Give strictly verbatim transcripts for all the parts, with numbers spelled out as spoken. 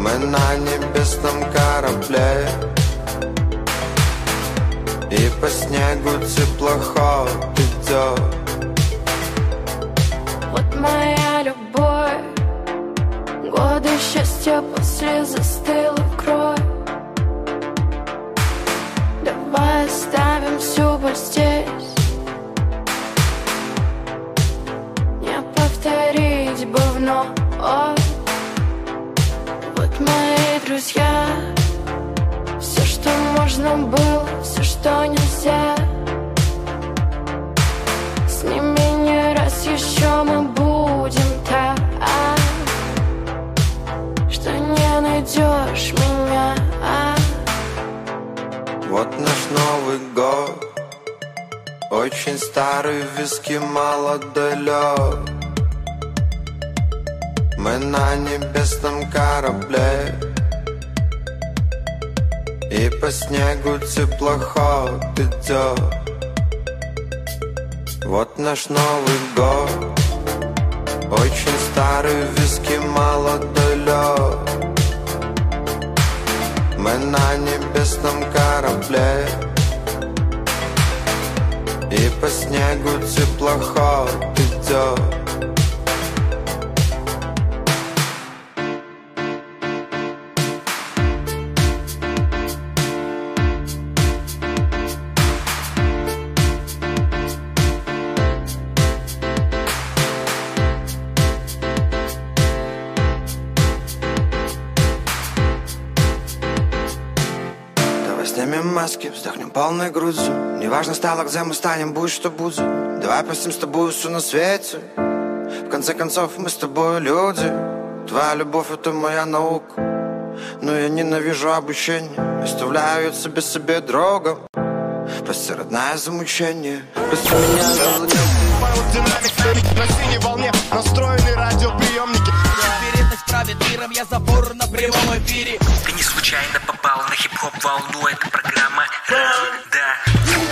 Мы на небесном корабле, и по снегу теплоход идет. Вот моя любовь, годы счастья после застыла кровь. Давай оставим всю боль здесь, не повторить бы вновь. Вот мои друзья, все, что можно было, все, что нельзя. С ними не раз еще мы будем так, что не найдешь меня. Вот наш Новый год, очень старый, виски молодой лед. Мы на небесном корабле, и по снегу теплоход идет. Вот наш Новый год, очень старый, виски молодой лед. Мы на небесном корабле, и по снегу теплоход идет. Снимем маски, вздохнем полной грудью. Неважно стало, где мы станем, будет что будет. Давай простим с тобой все на свете. В конце концов, мы с тобой люди. Твоя любовь — это моя наука. Но я ненавижу обучение, оставляю себе себе другом. Прости, родная, за мучение. Прости меня за злодей. На синей волне настроены радиоприемники. Вероятность правит миром, я забор на прямом эфире. Ты не случайно попал на хип-хоп волну. Это программа «Ран-да».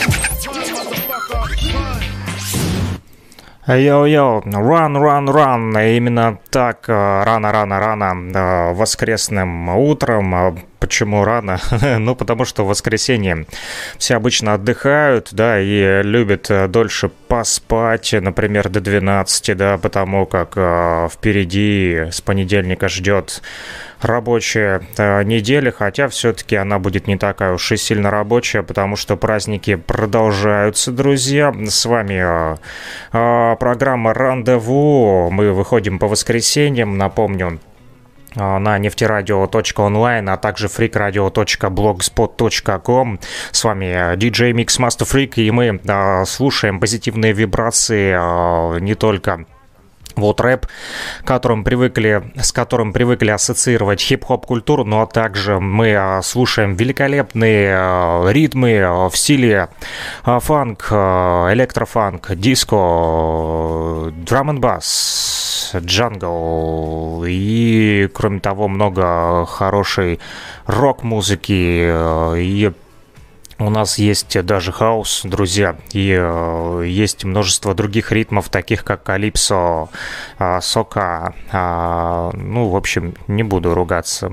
Йоу-йоу, run, run, run. Именно так, рано-рано-рано, воскресным утром. Почему рано? Ну, потому что в воскресенье все обычно отдыхают, да, и любят дольше поспать, например, до двенадцати, да, потому как э, впереди с понедельника ждет рабочая э, неделя, хотя все-таки она будет не такая уж и сильно рабочая, потому что праздники продолжаются, друзья. С вами э, э, программа «Рандеву». Мы выходим по воскресеньям, напомню, на нефтерадио точка онлайн, а также фрикрадио точка блогспот точка ком. С вами диджей Mix Master Freak, и мы а, слушаем позитивные вибрации а, не только вот рэп, которым привыкли, с которым привыкли ассоциировать хип-хоп культуру, но также мы а, слушаем великолепные а, ритмы а, в стиле а, фанк, а, электрофанк, диско, драм-н-бас, джангл и, кроме того, много хорошей рок-музыки. И у нас есть даже хаус, друзья, и э, есть множество других ритмов, таких как калипсо, э, сока. Э, ну, в общем, не буду ругаться.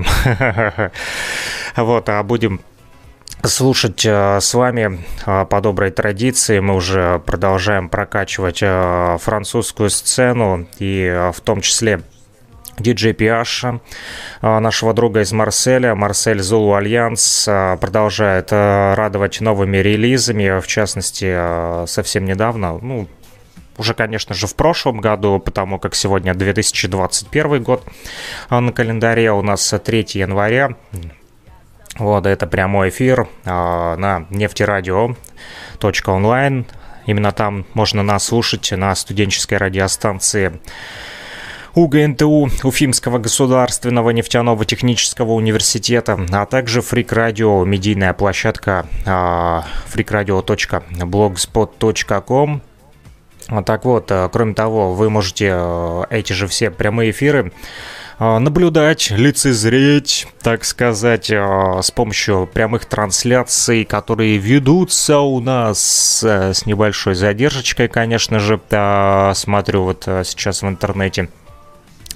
Вот, а будем слушать э, с вами э, по доброй традиции. Мы уже продолжаем прокачивать э, французскую сцену, и э, в том числе диджей Пиаша, э, нашего друга из Марселя. Марсель Зулу Альянс э, продолжает э, радовать новыми релизами, в частности, э, совсем недавно, ну, уже, конечно же, в прошлом году, потому как сегодня две тысячи двадцать первый год, э, на календаре у нас третьего января. Вот, это прямой эфир э, на нефтерадио точка онлайн. Именно там можно нас слушать, на студенческой радиостанции УГНТУ, Уфимского государственного нефтяного технического университета, а также фрик-радио, медийная площадка э, фрикрадио точка блогспот точка ком. Так вот, э, кроме того, вы можете э, эти же все прямые эфиры наблюдать, лицезреть, так сказать, с помощью прямых трансляций, которые ведутся у нас с небольшой задержкой, конечно же. Смотрю вот сейчас в интернете.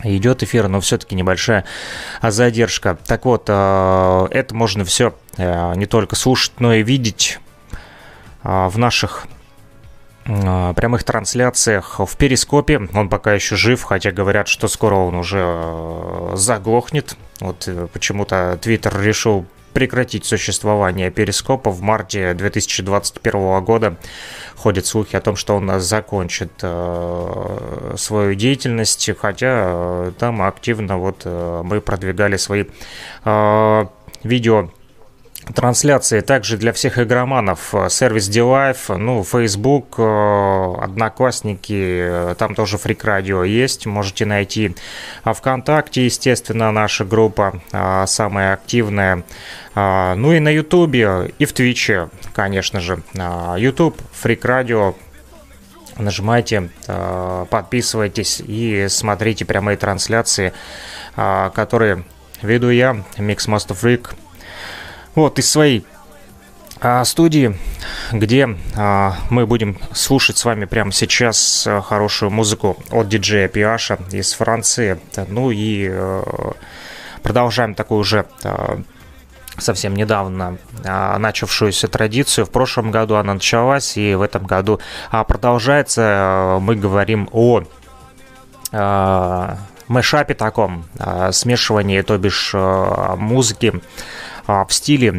идет эфир, но все-таки небольшая задержка. Так вот, это можно все не только слушать, но и видеть в наших прямых трансляциях в Перископе. Он пока еще жив, хотя говорят, что скоро он уже заглохнет. Вот почему-то Твиттер решил прекратить существование Перископа в марте две тысячи двадцать первого года. Ходят слухи о том, что он закончит э, свою деятельность, хотя э, там активно вот э, мы продвигали свои э, видео трансляции. Также для всех игроманов сервис DLive, ну, Facebook, Одноклассники, там тоже Freak Radio есть, можете найти. А ВКонтакте, естественно, наша группа самая активная. Ну и на Ютубе, и в Твиче, конечно же. YouTube, Freak Radio. Нажимайте, подписывайтесь и смотрите прямые трансляции, которые веду я, Mixmaster Freak. Вот, из своей а, студии, где а, мы будем слушать с вами прямо сейчас а, хорошую музыку от диджея Пиаша из Франции. Ну и а, продолжаем такую уже а, совсем недавно а, начавшуюся традицию. В прошлом году она началась, и в этом году а, продолжается. А, мы говорим о а, мэшапе таком, а, смешивании, то бишь а, музыки в стиле,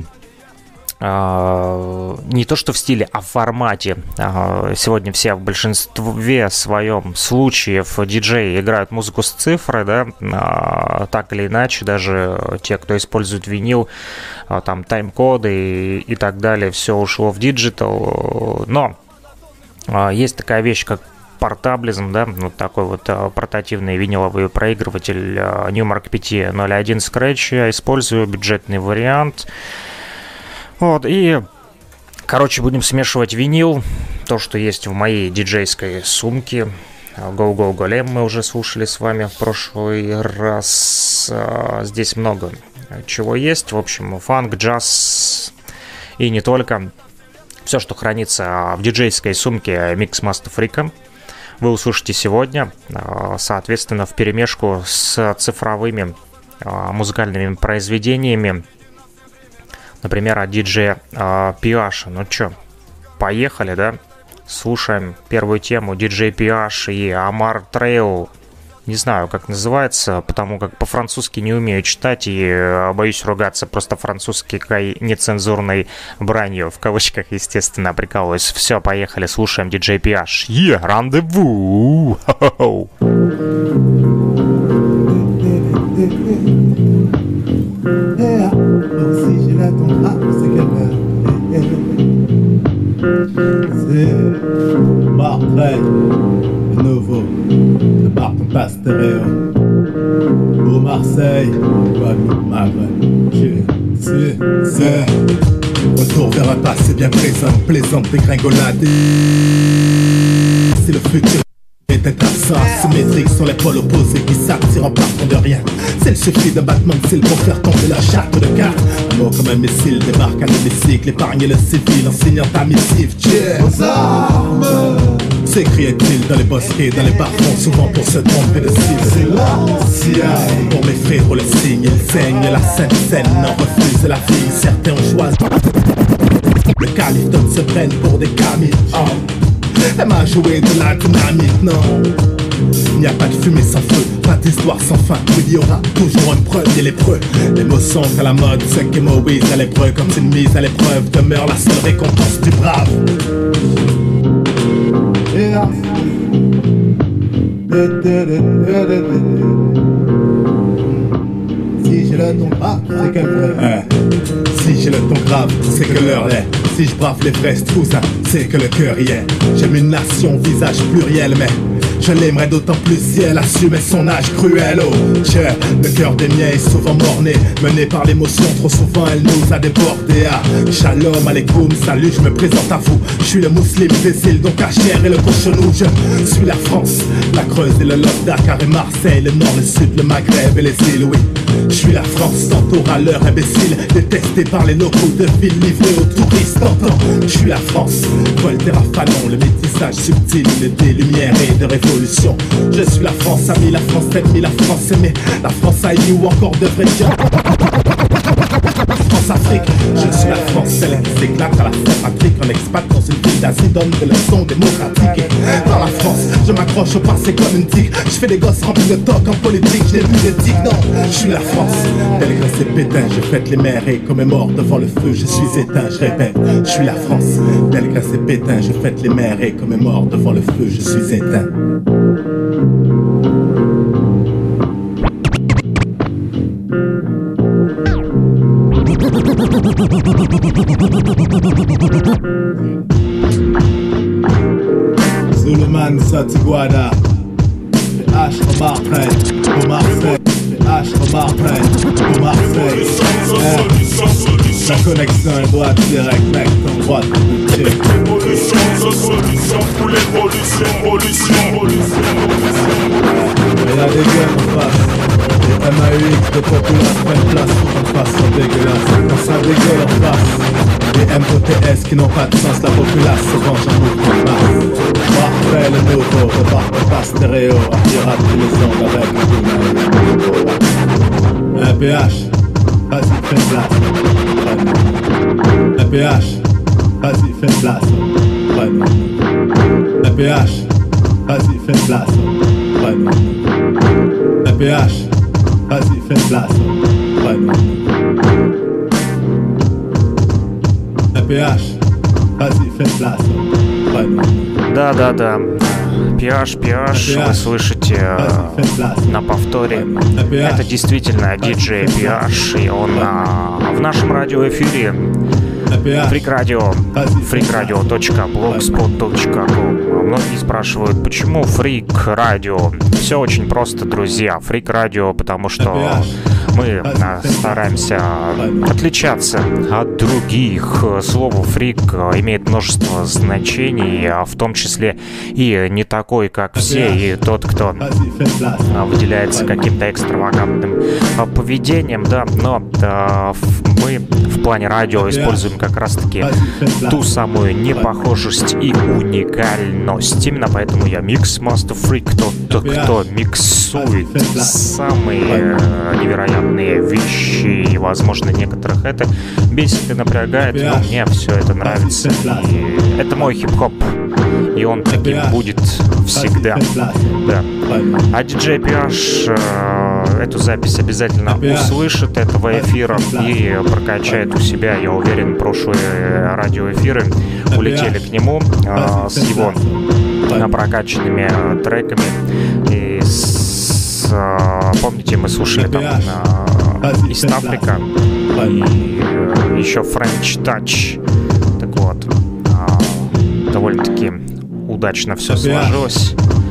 не то что в стиле, а в формате. Сегодня все в большинстве своем случаев диджеи играют музыку с цифрой, да, так или иначе, даже те, кто использует винил, там тайм-коды и, и так далее, все ушло в диджитал. Но есть такая вещь, как портаблизм, да, вот такой вот а, портативный виниловый проигрыватель а, Numark пять ноль один Scratch. Я использую бюджетный вариант. Вот, и, короче, будем смешивать винил. То, что есть в моей диджейской сумке. Go Go Golem мы уже слушали с вами в прошлый раз. А, здесь много чего есть. В общем, фанк, джаз и не только. Все, что хранится в диджейской сумке Mixmaster Freak, вы услышите сегодня, соответственно, вперемешку с цифровыми музыкальными произведениями, например, от диджея Пиаша. Ну чё, поехали, да? Слушаем первую тему диджей Пиаш и Амар Трейл. Не знаю, как называется, потому как по-французски не умею читать и боюсь ругаться просто французской нецензурной бранью, в кавычках, естественно, прикалываюсь. Все, поехали, слушаем диджей Пиаш. Е, рандеву! Nouveau, de Barton Pastéréo, pour Marseille, Guadeloupe, Maghreb, c'est, c'est, retour vers un passé bien présent, plaisante dégringolade, c'est le futur. Est absent, symétrique sur les pôles opposés qui s'attirent en partant de rien. C'est le suffit d'un battement de cils pour faire tomber la charte de cartes. Un mot comme un missile débarque à l'hémicycle, épargner le civil en signant ta missive. Yeah. Aux armes. S'écriait-il dans les bosquets, dans les bas-fonds, souvent pour se tromper de cible. C'est l'ancien. Pour mes frères, le signe, ils saignent la sainte scène, en refuse la vie. Certains ont choisi. Le calife d'autres se prennent pour des camis. Oh. Elle m'a joué de la dynamite, non. Il n'y a pas de fumée sans feu, pas d'histoire sans fin. Il y aura toujours un premier lépreux. Les mots sont à la mode, ce qui Moïse à l'épreuve. Comme une mise à l'épreuve demeure la seule récompense du brave. Yeah. Si j'ai le ton grave, c'est que l'heure. Si j'ai le ton grave, c'est que l'heure est. Si je brave les vrais cousins, c'est que le cœur y est. J'aime une nation, visage pluriel, mais je l'aimerais d'autant plus si elle assumait son âge cruel. Oh, je, le cœur des miens est souvent morné, mené par l'émotion, trop souvent elle nous a débordé. Ah, shalom, alaikum, salut, je me présente à vous. Je suis le musulman des îles, donc Cachère et le cochonou. Je suis la France, la Creuse et le Lot, Dakar et Marseille, le Nord, le Sud, le Maghreb et les îles, oui. Je suis la France t'entoure à l'heure imbécile, détesté par les locaux de ville, livré aux touristes. T'entends, je suis la France, Voltaire à Fanon, le métissage subtil des lumières et de révolution. Je suis la France amie, la France ennemie, la France aimée, la France haïe ou encore devrait dire France-Afrique. Je suis la France, celle qui s'éclate à la Saint-Patrick, en expat dans une ville d'Asie, donne des leçons démocratiques. Et dans la France, je m'accroche au passé comme une tigre. Je fais des gosses remplis de toc en politique, je n'ai plus d'éthique, non. Je suis la France, tel que c'est Pétain, je fête les mères et commémore devant le feu, je suis éteint, je répète. Je suis la France, tel que c'est Pétain, je fête les mères et commémore devant le feu, je suis éteint. Suleiman Satiguada, H au Marseille, au Marseille, H au Marseille, au Marseille. Eh, la connexion est droite, direct, mec, ton droite, tu sais. Révolution, solution pour l'évolution, révolution, révolution. Il y a des gueules en face, des M A U X de populace, même place pour une façon dégueulasse. Quand ça dégueule en face, des M O T S qui n'ont pas de sens, la populace se venge en mouvement de masse. Parfait le nouveau, reparle pas stéréo, on pirate tous les ondes avec un boom. Un P H, vas-y fais place. Un P H, vas-y fais place. Un P H, vas-y fais place. Un P H, vas-y fais place. Un P H, vas-y fais place. Да-да-да, пи эйч, пи эйч, вы слышите на повторе. Это действительно диджей пи эйч, и он а, в нашем радиоэфире Freak Radio, freak radio точка blogspot точка com. Многие спрашивают, почему Freak Radio? Все очень просто, друзья. Freak Radio, потому что мы стараемся отличаться от других. Слово «фрик» имеет множество значений, в том числе и не такой, как все, и тот, кто выделяется каким-то экстравагантным поведением, да, но да, мы в плане радио используем как раз-таки ту самую непохожесть и уникальность. Именно поэтому я микс-мастер фрик, тот, кто миксует самые невероятные вещи, и, возможно, некоторых это бесит и напрягает, но мне все это нравится. И это мой хип-хоп, и он таким будет всегда. Да. А диджей пи эйч э, эту запись обязательно услышит этого эфира и прокачает у себя, я уверен, прошлые радиоэфиры улетели к нему э, с его прокачанными треками. И с, э, помните, мы слушали там э, East Africa и э, еще French Touch. Так вот, э, довольно-таки удачно все сложилось.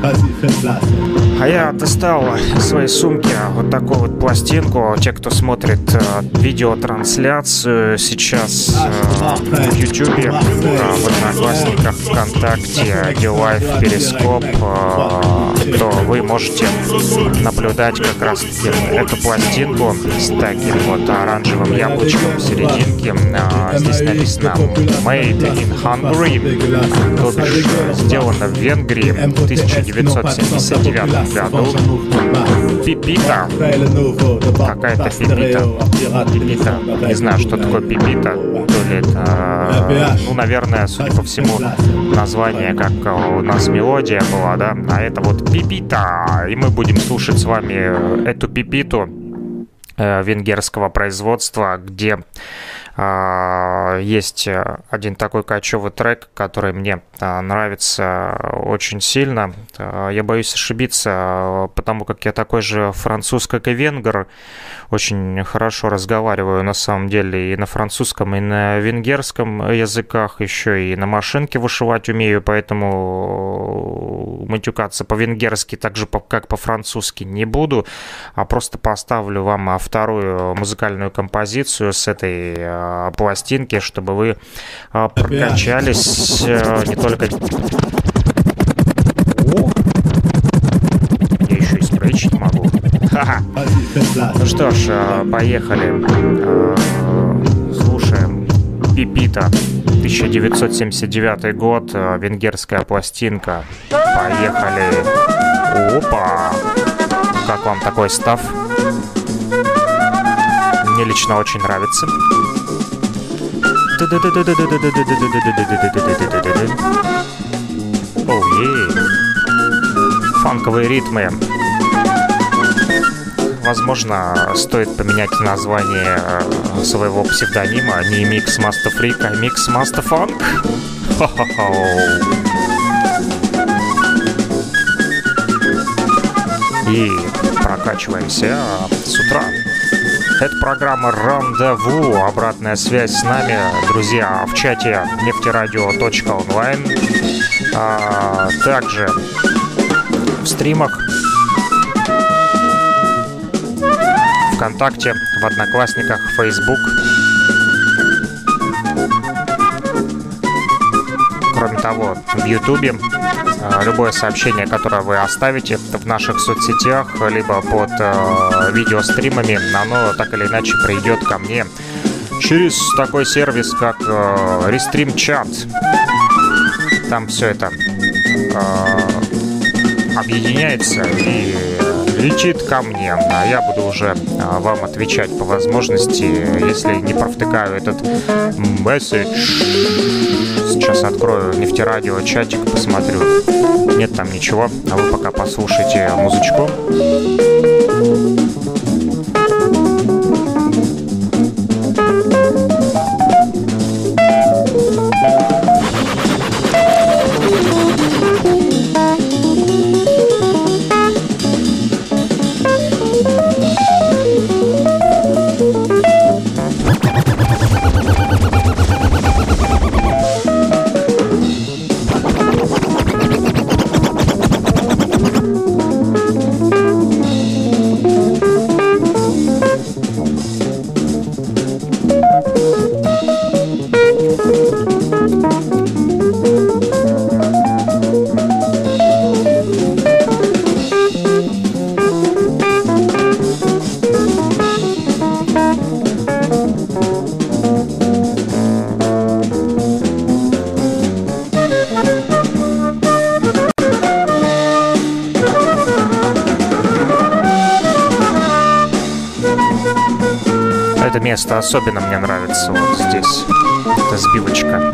А я достал из своей сумки вот такую вот пластинку. Те, кто смотрит э, видеотрансляцию сейчас э, в Ютубе, э, в Одноклассниках, ВКонтакте, Дилайф, Перископ, э, то вы можете наблюдать как раз эту пластинку с таким вот оранжевым яблочком в серединке. Э, здесь написано «Made in Hungary», то бишь сделано в Венгрии в тысяча девятьсот семьдесят девятом году. Пипита. Какая-то пипита. Пипита. Не знаю, что такое пипита. То ли это, ну, наверное, судя по всему, название, как у нас мелодия была, да? А это вот пипита. И мы будем слушать с вами эту пипиту э, венгерского производства, где Uh, есть один такой кочевый трек, который мне uh, нравится очень сильно. Uh, я боюсь ошибиться, uh, потому как я такой же француз, как и венгер. Очень хорошо разговариваю на самом деле и на французском, и на венгерском языках, еще и на машинке вышивать умею, поэтому матюкаться по-венгерски так же, как по-французски не буду, а просто поставлю вам вторую музыкальную композицию с этой пластинки, чтобы вы а, прокачались а, не только... О! Я еще и спрейчить могу. Ха-ха. Ну что ж, поехали. Слушаем Пипита. тысяча девятьсот семьдесят девятый год, венгерская пластинка. Поехали. Опа! Как вам такой став? Мне лично очень нравится. Оу, ей. Фанковые ритмы. Возможно, стоит поменять название своего псевдонима. Не Mix Master Freak, а Mix Master Funk. Хо-хо-хо. И прокачиваемся с утра. Это программа «Рандеву». Обратная связь с нами, друзья, в чате нефтерадио точка онлайн. А также в стримах ВКонтакте, в Одноклассниках, Facebook. Кроме того, в Ютубе любое сообщение, которое вы оставите в наших соцсетях, либо под э, видеостримами, оно так или иначе придет ко мне через такой сервис, как э, Restream Chat. Там все это э, объединяется и летит ко мне, а я буду уже а, вам отвечать по возможности, если не провтыкаю этот месседж. Сейчас открою нефтерадио чатик, посмотрю. Нет там ничего, а вы пока послушайте музычку. Место особенно мне нравится вот здесь. Это сбивочка.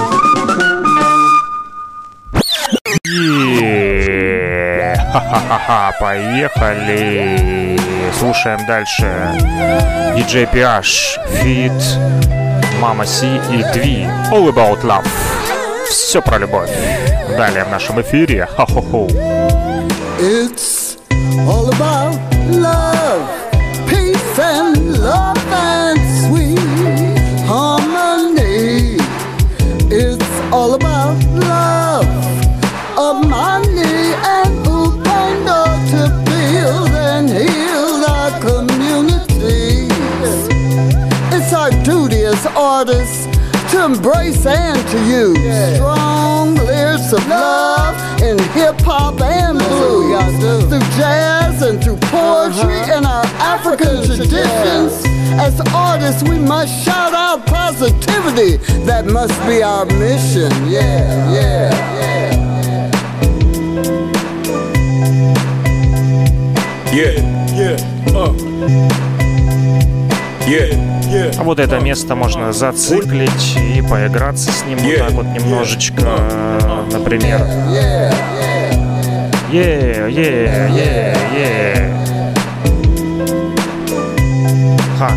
Ха-ха-ха-ха, поехали. Слушаем дальше. диджей пи эйч, Feat, Mama C и Dvi. All About Love. Все про любовь. Далее в нашем эфире. Ха-хо-хо. It's all about love, peace and love. All about love, of money and upendo to build and heal our communities. It's our duty as artists to embrace and to use yeah. strong lyrics of love in hip-hop and blues, through jazz and through poetry uh-huh. and our African traditions. Yeah. As artists, we must shout out positivity. That must be our mission. Yeah, yeah, yeah. Yeah, yeah, uh. Yeah, yeah. А вот это место можно зациклить и поиграться с ним yeah, вот так вот немножечко, yeah. например. Yeah, yeah, yeah, yeah, yeah. Ха.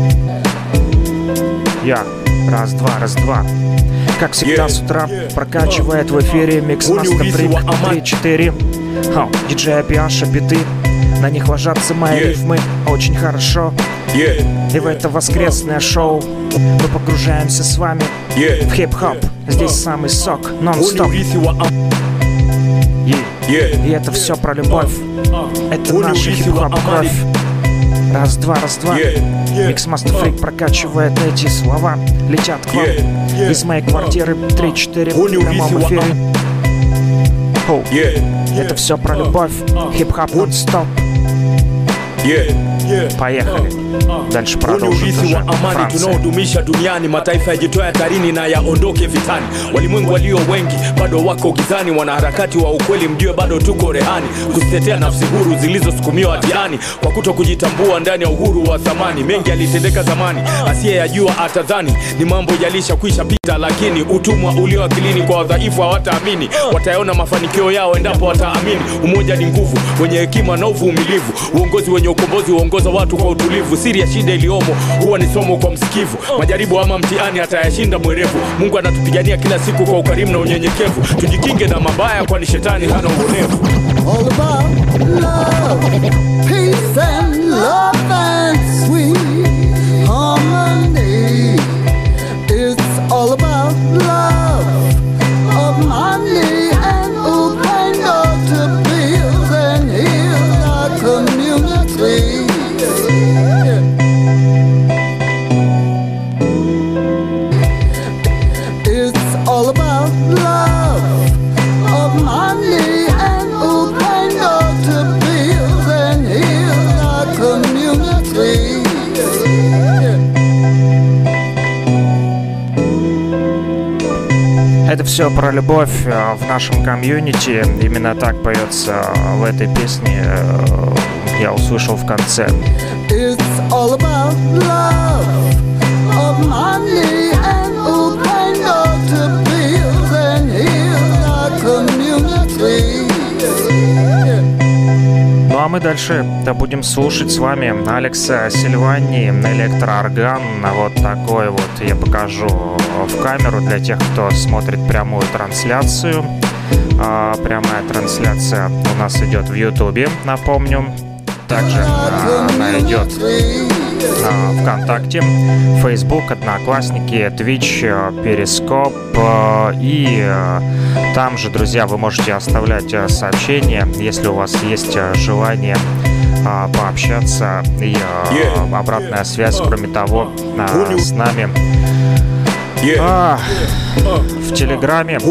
Я. Раз, два, раз, два. Как всегда yeah, с утра yeah, прокачивает uh, в эфире Mix Master Freak три-четыре. диджей пи эйч, биты. На них ложатся мои yeah. рифмы очень хорошо. Yeah, и в это воскресное шоу мы погружаемся с вами yeah, в хип-хоп. Здесь yeah. самый сок, нон-стоп. Yeah. Yeah. И это все про любовь. Это наша хип-хоп кровь. Раз, два, раз, два. Yeah, yeah, Mix Master Freak прокачивает эти слова. Летят к вам yeah, yeah, из моей квартиры три-четыре в прямом эфире. Oh. Yeah, yeah, Это все про любовь. Хип-хоп нон-стоп. Yeah, yeah. Поехали. Дальше продолжим. Urithi wa amani tunaodumisha duniani, mataifa yajitoe hatarini na yaondoke vitani. Walimwengu walio wengi bado wako gizani, wanaharakati wa ukweli mjue bado tuko rehani, kuzitetea nafsi huru zilizosukumiwa hatiani kwa kuto kujitambua ndani ya uhuru wa thamani. Mengi yalitendeka zamani, asiye yajua atadhani ni mambo yalisha kuisha pita, lakini utumwa ulio akilini kwa wadhaifu hawataamini. Watayaona mafanikio yao endapo wataamini. Umoja ni nguvu, wenye hekima na uvumilivu, uongozi wenye ukombozi huongoza watu kwa utulivu. Siri ya shida iliomo huwa ni somo kwa msikivu, majaribu ama mtihani atayashinda mwerevu. Mungu anatupigania kila siku kwa ukarimu na unyenyekevu, tujikinge na mabaya kwani shetani hana uonevu. All about love, peace and love and sweet harmony. It's all about love, of money and upendo to build and heal our community. It's all about love, of money and upendo to build and heal our community. Это все про любовь в нашем комьюнити. Именно так поется в этой песне. Я услышал в конце. It's all about love, of money and upendo to build and heal our community. Ну а мы дальше будем слушать с вами Алекса Сильвани, электроорган. Вот такой вот я покажу в камеру для тех, кто смотрит прямую трансляцию. Прямая трансляция у нас идет в Ютубе, напомню. Также она идет на ВКонтакте, Facebook, Одноклассники, Twitch, Перископ. И там же, друзья, вы можете оставлять сообщения, если у вас есть желание пообщаться. И обратная связь, кроме того, с нами а, в Телеграме и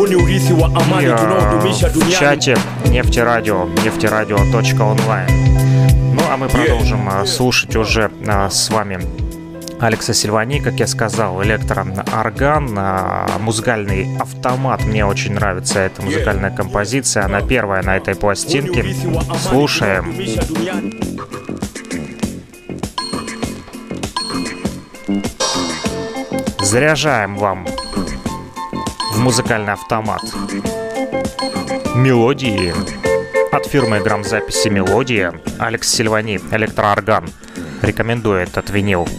в чате Нефтерадио, нефтерадио точка онлайн. Ну, а мы продолжим yeah. слушать уже а, с вами Алекса Сильвани, как я сказал, электроорган, а, музыкальный автомат. Мне очень нравится эта музыкальная композиция. Она первая на этой пластинке. Слушаем. Заряжаем вам в музыкальный автомат мелодии от фирмы грамзаписи «Мелодия». Алекс Сильвани, электроорган. Рекомендую этот винил.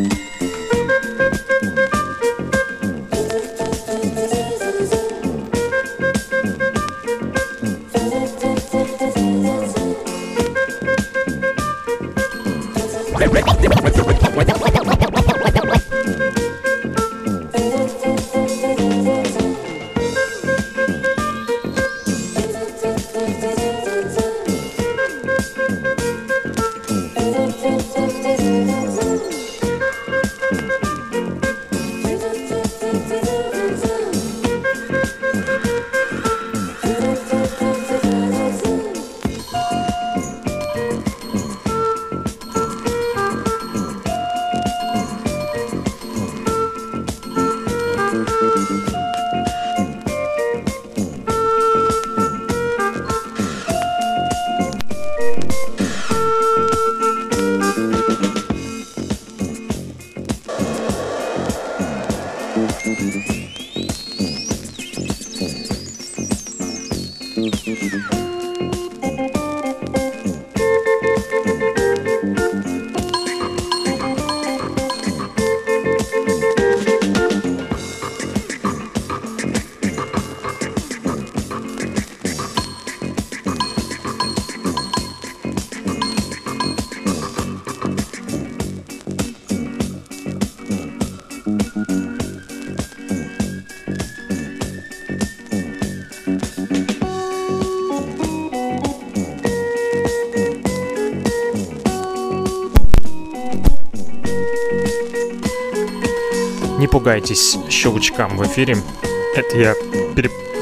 Не пугайтесь щелчкам в эфире. Это я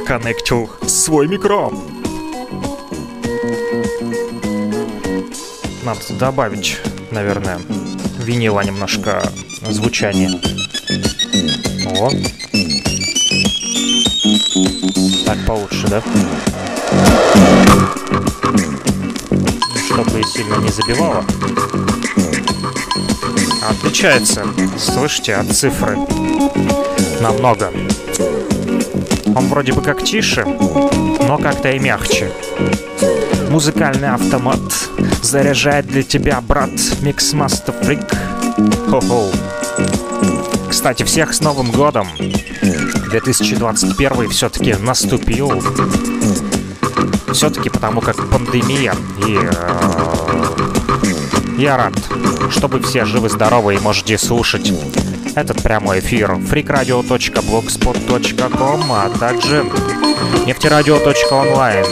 переконнектил свой микро. Надо добавить, наверное, винила немножко звучания. О. Так получше, да? Чтобы сильно не забивало. Отличается, слышите, от цифры намного. Он вроде бы как тише, но как-то и мягче. Музыкальный автомат заряжает для тебя, брат, Mixmaster Freak. Хо-хо. Кстати, всех с Новым годом. две тысячи двадцать первый все-таки наступил. Все-таки потому как пандемия. И э, я рад, чтобы все живы-здоровы и можете слушать этот прямой эфир freakradio точка blogspot точка com, а также нефтерадио точка онлайн.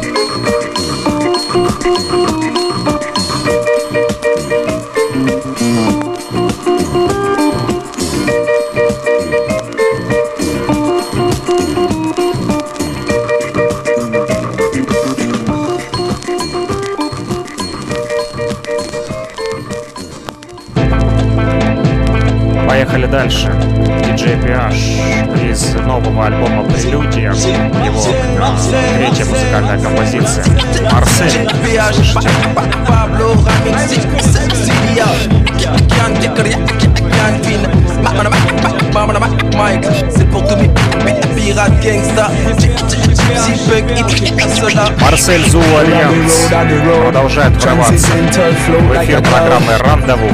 Поехали дальше. диджей пи аш из нового альбома «Прелюдия». Его третья музыкальная композиция. Марсель. Слушайте. Марсель Зу Альянс продолжает врываться в эфир программы «Рандеву».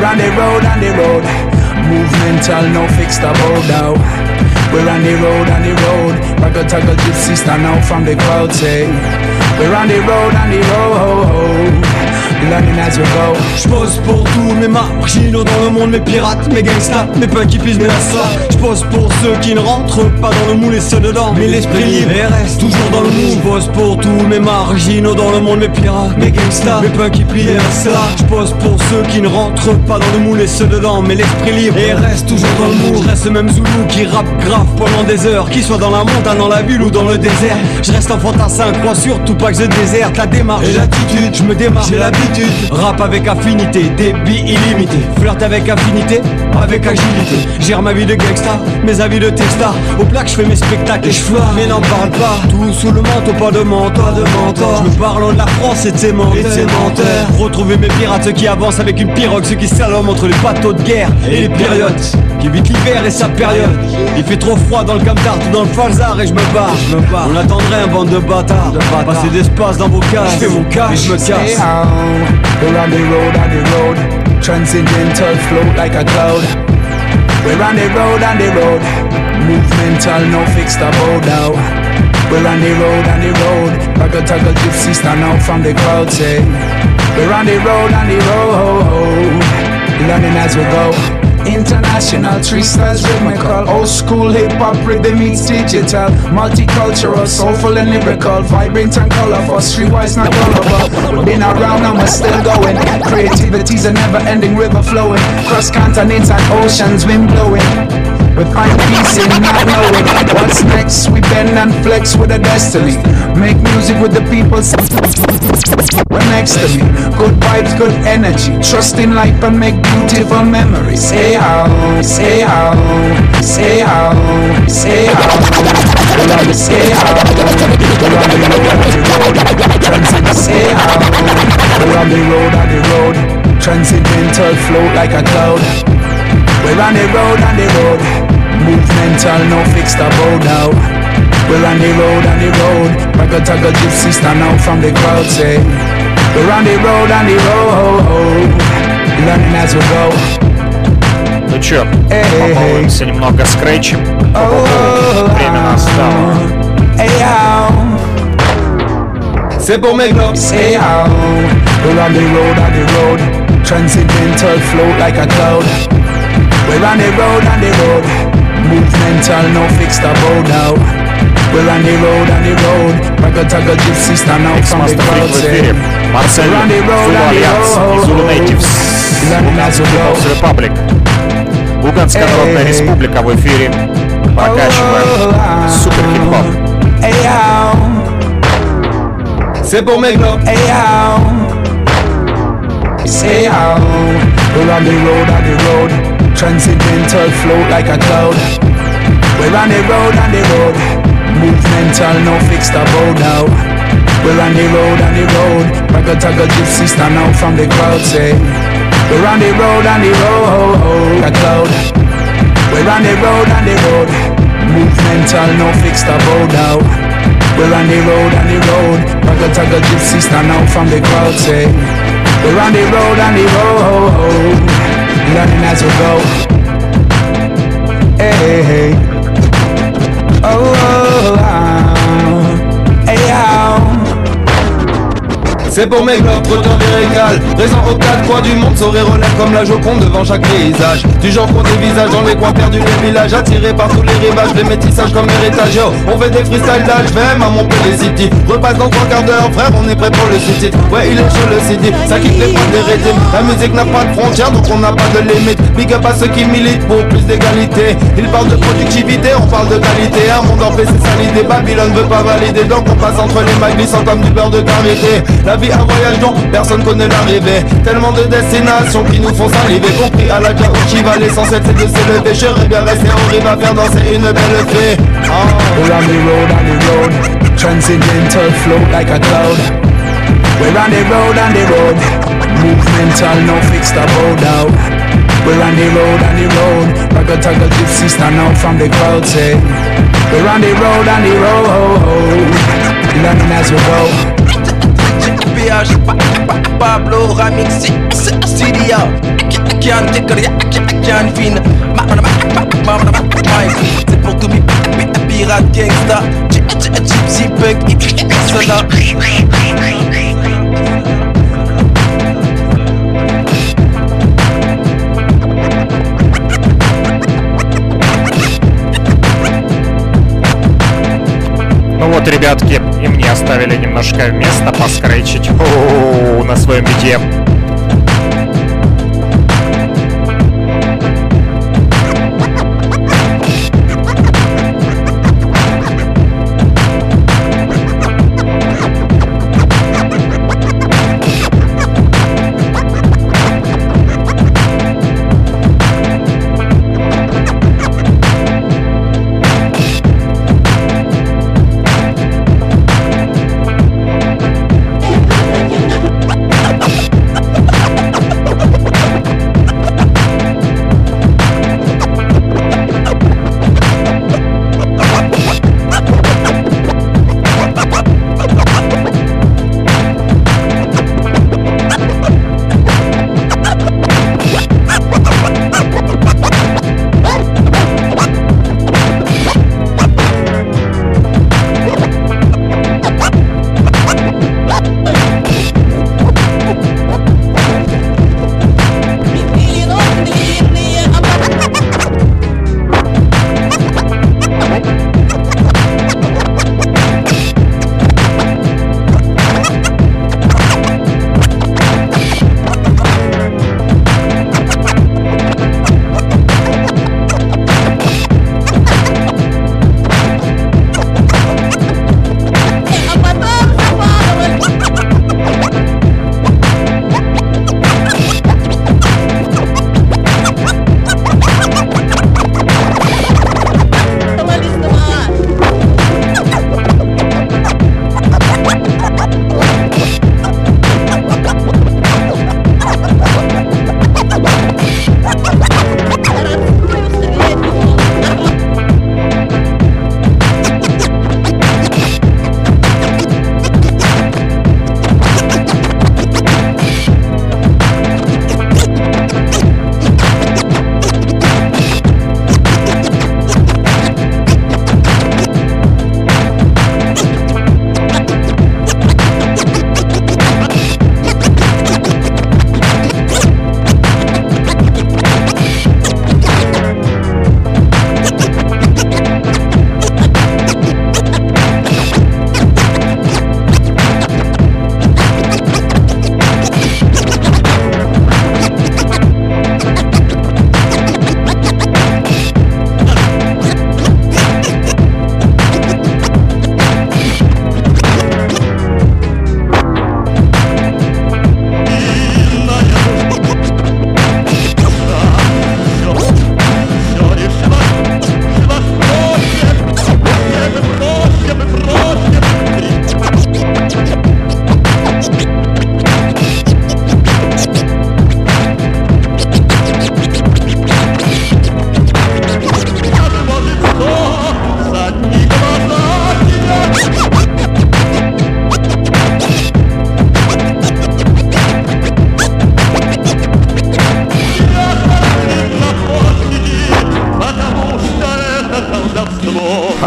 Movemental, no fixed about now. We're on the road, on the road. Raggle taggle gypsy stand out from the crowd, say. We're on the road, on the road. Learning as we go. J'pose pour tous mes marginaux dans le monde, mes pirates, mes gangsters, mes punky please, mes lassas. J'pose pour ceux qui ne rentrent pas dans le moule et ceux dedans, mais l'esprit libre et reste toujours dans le moule. J'pose pour tous mes marginaux dans le monde, mes pirates, mes gangsters, mes punky please, mes lassas. J'pose pour ceux qui ne rentrent pas dans le moule et ceux dedans, mais l'esprit libre et reste toujours dans le moule. J'reste ce même Zoulou qui rappe grave pendant des heures, qu'il soit dans la montagne, dans la ville ou dans le désert. J'reste un fantassin, crois surtout pas que je déserte. La démarche et l'attitude, j'me démarche, j'ai l'habitude. Rap avec affinité, débit illimité. Flirt avec affinité, avec agilité. Gère ma vie de gangsta, mes avis de testa. Au plaque, j'fais mes spectacles et j'flore. Mais n'en parle pas, tout sous le manteau, pas de mentor, de mentor. J'me parle de la France et de ses menteurs, et de ses menteurs. Retrouver mes pirates, ceux qui avancent avec une pirogue, ceux qui salomment entre les bateaux de guerre et les périodes. Qui vit l'hiver et sa période. Il fait trop froid dans le Camtar, tout dans le Falzar et j'me barre, j'me barre. On attendrait un bande de bâtards, de bâtards. Passer d'espace dans vos cases, j'fais mon cash et j'me casse. We're on the road, on the road. Transcendental float like a cloud. We're on the road, on the road. Movemental, no fixed about now. We're on the road, on the road. Raggle taggle gypsy stand out from the crowd, say. We're on the road, on the road. Learning as we go. International, three styles rhythmical. Old school hip-hop rhythm meets digital. Multicultural, soulful and lyrical. Vibrant and colorful, streetwise not gullible. Been around and we're still going. Creativity's a never-ending river flowing. Cross continents and oceans, wind blowing. We find peace in not knowing what's next. We bend and flex with a destiny. Make music with the people next to me. Good vibes, good energy. Trust in life and make beautiful memories. Say how, say how, say how, say how. We love to say how. We're on the road, on the road. Transcendental, say how. We're on the road, on the road. Transcendental float like a cloud. We're on the road, on the road. Movemental, no fixed about now. We're on the road, on the road. Raggle taggle gypsy stand out from the crowd, say. We're on the road, on the road. Learning as we go. Ну чё, побалуемся немного скретчем. Время настало. C'est pour mes globes, say how. We're on the road, on the road. Transcendental float like a cloud. We're on the road, on the road. Movemental, no fixed about now. We're on the road, on the road. Raggle taggle gypsy stand out from the crowd, say. Марсель Зу Альянс и Zulu Natives. People's Republic. Луганская Народная Республика в эфире. Покачиваем супер хип-хоп. C'est pour mes globes. Say how we're on the road, on the road, transcendental float like a cloud. We're on the road, on the road, movemental, no fixed abode now. We're on the road, on the road, ragga tagga gypsy stand out from the crowd. Say we're on the road, on the road, a cloud. We're on the road, on the road, movemental, no fixed abode now. We're on the road, on the road, ragga tagga gypsy stand out from the crowd. Say we're on the road, on the road, learning as we go. Hey, hey, oh, oh, oh, hey, oh. C'est pour mes globes, breton vérical, présent aux quatre coins du monde, sourire relève comme la Joconde devant chaque paysage. Du genre qu'on dévisage dans les coins perdus des villages, attirés par tous les rivages, les métissages comme héritage. Yo, on fait des freestyles d'âge, même à Montpellier City. Repasse dans trois quarts d'heure, frère, on est prêt pour le city. Ouais, il est chaud le city, ça quitte les points des rythmes. La musique n'a pas de frontières, donc on n'a pas de limite. Big up à ceux qui militent pour plus d'égalité. Ils parlent de productivité, on parle de qualité. Un monde en paix, c'est ça l'idée, Babylone veut pas valider. Donc on passe entre les mailles glissant comme du beurre de karité. La vie un voyage dont personne connaît l'arrivée. Tellement de destinations qui nous font saliver. Compris à la Kaochiva, l'essentiel c'est de s'élever. Je rêve bien rester en rive à faire danser une belle fée. Oh. We're on the road, on the road, transcendental float like a cloud. We're on the road, on the road, movemental, no fixed abode now. We're on the road, on the road, ragga tagga gypsy stand out from the crowd. Say we're on the road, on the road, learning as we go. P H Pablo Ramix Studio Can't take a can't fin c'est pour tous mes pirates gangsta Gypsy Bug cela. Ну вот, ребятки, и мне оставили немножко места поскречить О-о-о, на своем бите.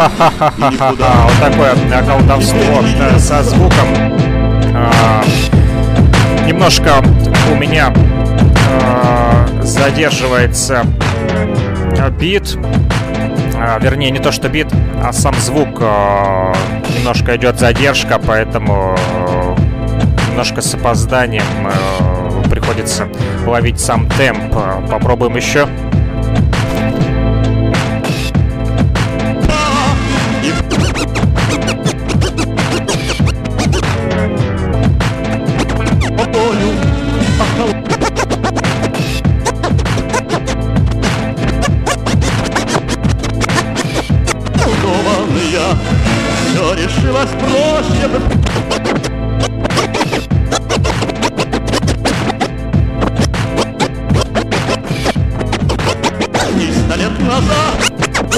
Вот такое колдовство со звуком. Немножко у меня задерживается бит. Вернее, не то что бит, а сам звук. Немножко идет задержка, поэтому немножко с опозданием приходится ловить сам темп. Попробуем еще. Все решилось проще. триста лет назад.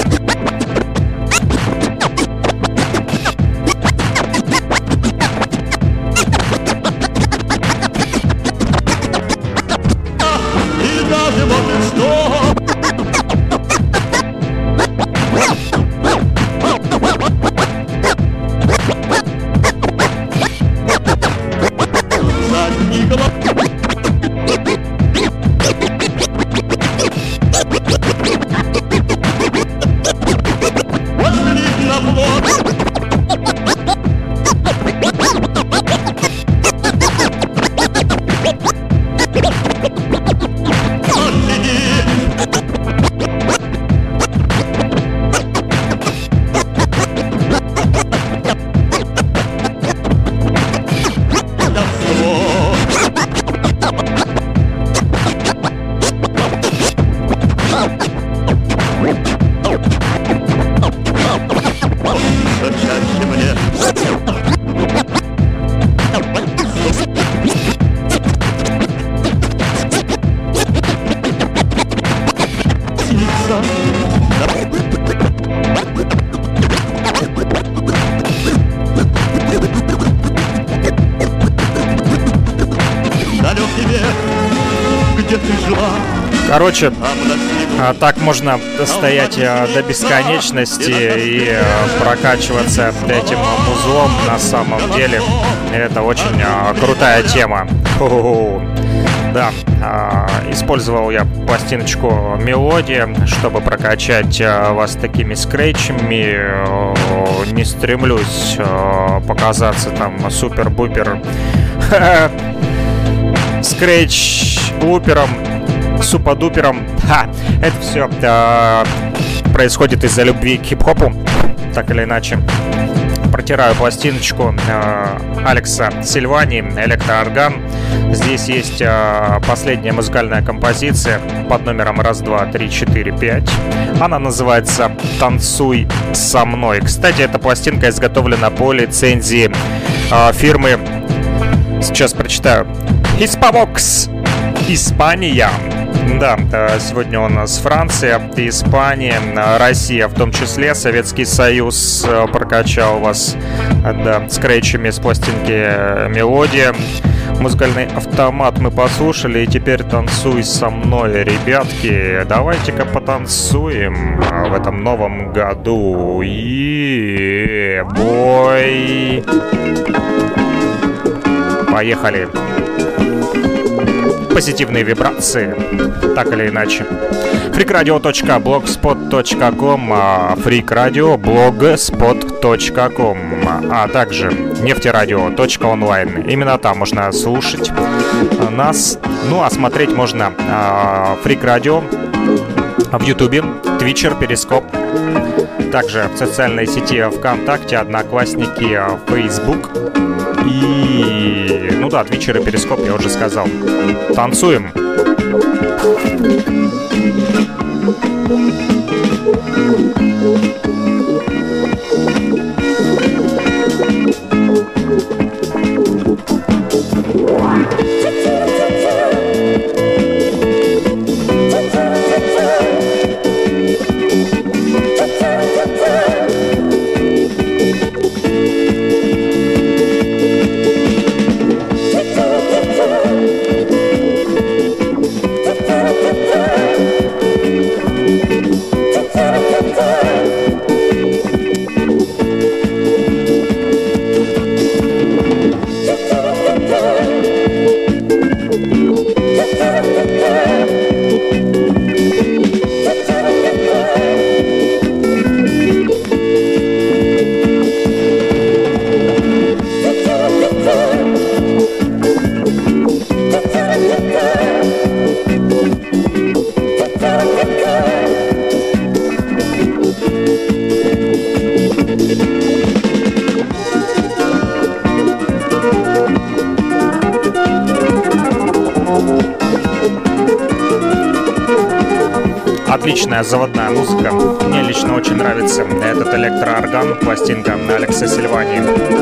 И даже может сто. Короче, так можно стоять до бесконечности и прокачиваться этим музлом. На самом деле это очень крутая тема. Да, использовал я пластиночку «Мелодия», чтобы прокачать вас такими скретчами. Не стремлюсь показаться там супер-бупер скретч-лупером, супа-дупером. Ха, это все э, происходит из-за любви к хип-хопу, так или иначе. Протираю пластиночку э, Алекса Сильвани, электроорган. Здесь есть э, последняя музыкальная композиция под номером раз, два, три, четыре, пять. Она называется «Танцуй со мной». Кстати, эта пластинка изготовлена по лицензии э, фирмы, сейчас прочитаю, Hispavox, Испания. Да, сегодня у нас Франция, Испания, Россия, в том числе Советский Союз прокачал вас, да, скретчами с пластинки «Мелодия». Музыкальный автомат мы послушали, и теперь «Танцуй со мной», ребятки. Давайте-ка потанцуем в этом новом году. Е-бой! Поехали! Позитивные вибрации, так или иначе. фрик-радио точка блогспот точка ком, фрик-радио блогспот точка ком, а также нефтерадио точка онлайн. Именно там можно слушать нас. Ну, а смотреть можно Фрик-радио в Ютубе, Твичер, Перископ. Также в социальной сети ВКонтакте, Одноклассники, Фейсбук. И, ну да, Твичер и Перископ я уже сказал. Танцуем! Отличная заводная музыка. Мне лично очень нравится этот электроорган, пластинка Алекса Сильвани.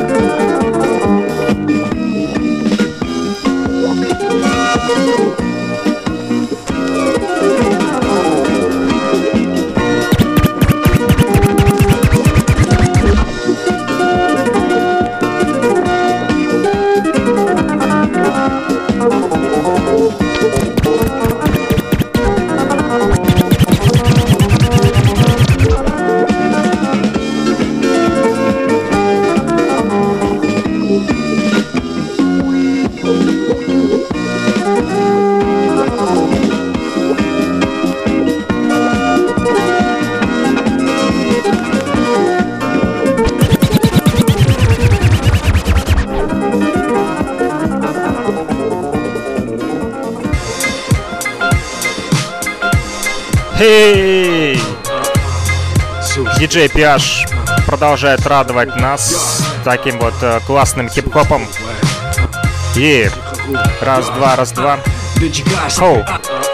Эй! Диджей Пиаш продолжает радовать нас таким вот э, классным хип-хопом. И раз-два, раз-два. Хоу.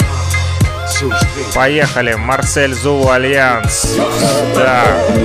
Поехали, Марсель Зулу Альянс. Да.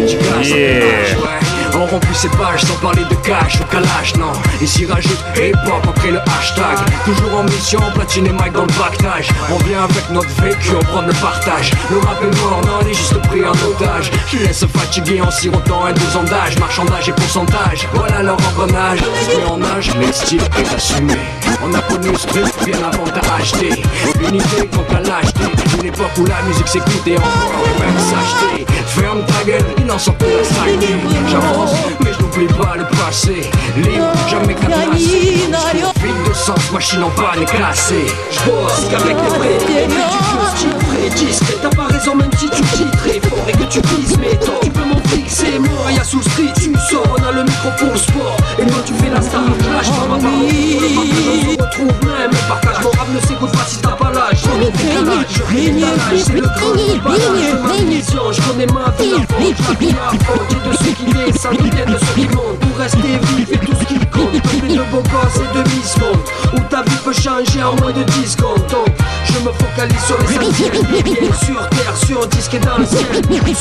И... On remplit ces pages sans parler de cash ou calage, non. Ici rajoute hip-hop après le hashtag. Toujours en mission, platine et mic dans le pactage. On vient avec notre vécu, on prend le partage. Le rap est mort, non, on est juste pris en otage. Je laisse fatiguer en sirotant un deux ans d'âge. Marchandage et pourcentage, voilà leur engrenage. Mais en âge, mais le style est assumé. On a connu ce truc bien avant t'as acheté. Unité contre la lâcheté. Une époque où la musique s'écoutait encore et même s'acheter. Ferme ta gueule, il n'en sort plus la saleté. J'avance, mais je n'oublie pas le passé. Libre, jamais cadenassé. Vide de sens, machine en panne et classée. J'bosse qu'avec les vrais. Mais tu veux titré, discret. T'as pas raison même si tu titrais. Faudrait que tu vises mes temps. Tu peux m'en fixer, moi, y'a sous le street, tu sors. On a le micro pour le sport. Et moi tu fais la star, lâche pas ma parole. On se retrouve même, le partage. Mon rap ne s'écoute pas si t'as pas l'âge. Je décalage, je réétalage. C'est le grand déballage de ma mission. Je connais ma vie à fond, je la vis à fond. J'ai de ceux qui descendent, ils viennent de ceux qui montent. Pour rester vif et tout ce qui compte. Peuplé de beaux gosses et de demi-secondes. Où ta vie peut changer en moins de dix secondes. Donc je me focalise sur les essentiels. Bien sur terre, sur disque et dans le ciel.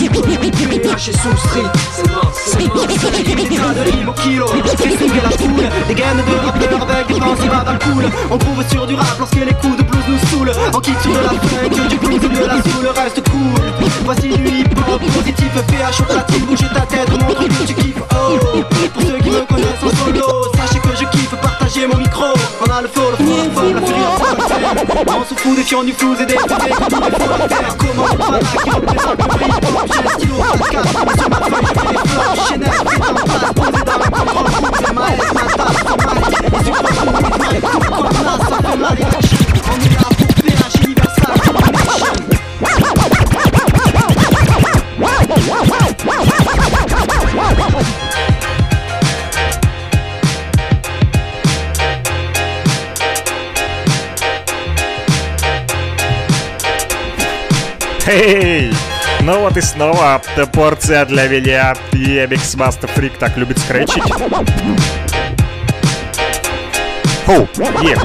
P H et sous street. C'est mort, c'est mort, c'est des tas de livres au kilo. Fais swinguer la foule. Des gaines de rappeurs avec des pensées radar cool. On trouve sur du rap lorsque les coups de blues nous saoulent. On quitte sur de la funk, du blues et de la soul reste cool. Voici du hip-hop positif, P H au platine. Bouge ta tête, montre que tu kiffes. Oh, pour ceux qui me connaissent en solo, sachez que je kiffe partager mon micro. On a le flow, le flow, la femme, la furie, la on se fout des fions, du flou et des bébés. Tout il faut la faire. Comment on parle qui représente le hip-hop. J'ai le stylo quatre-quatre, sur ma feuille je fais des flows. Chanel, fait en place, posé dans le contrôle. C'est ma S, ma tasse, c'est ma ligne. Et sur le coup, il fallait tout comme ça, ça fait mal. On est là pour P H Universal Combination. Эй! Ну вот и снова порция для меня. И Микс Мастер Фрик так любит скретчить. Фу, е.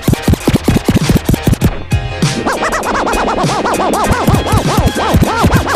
Wow, wow, wow, wow, wow, wow, wow, wow, wow.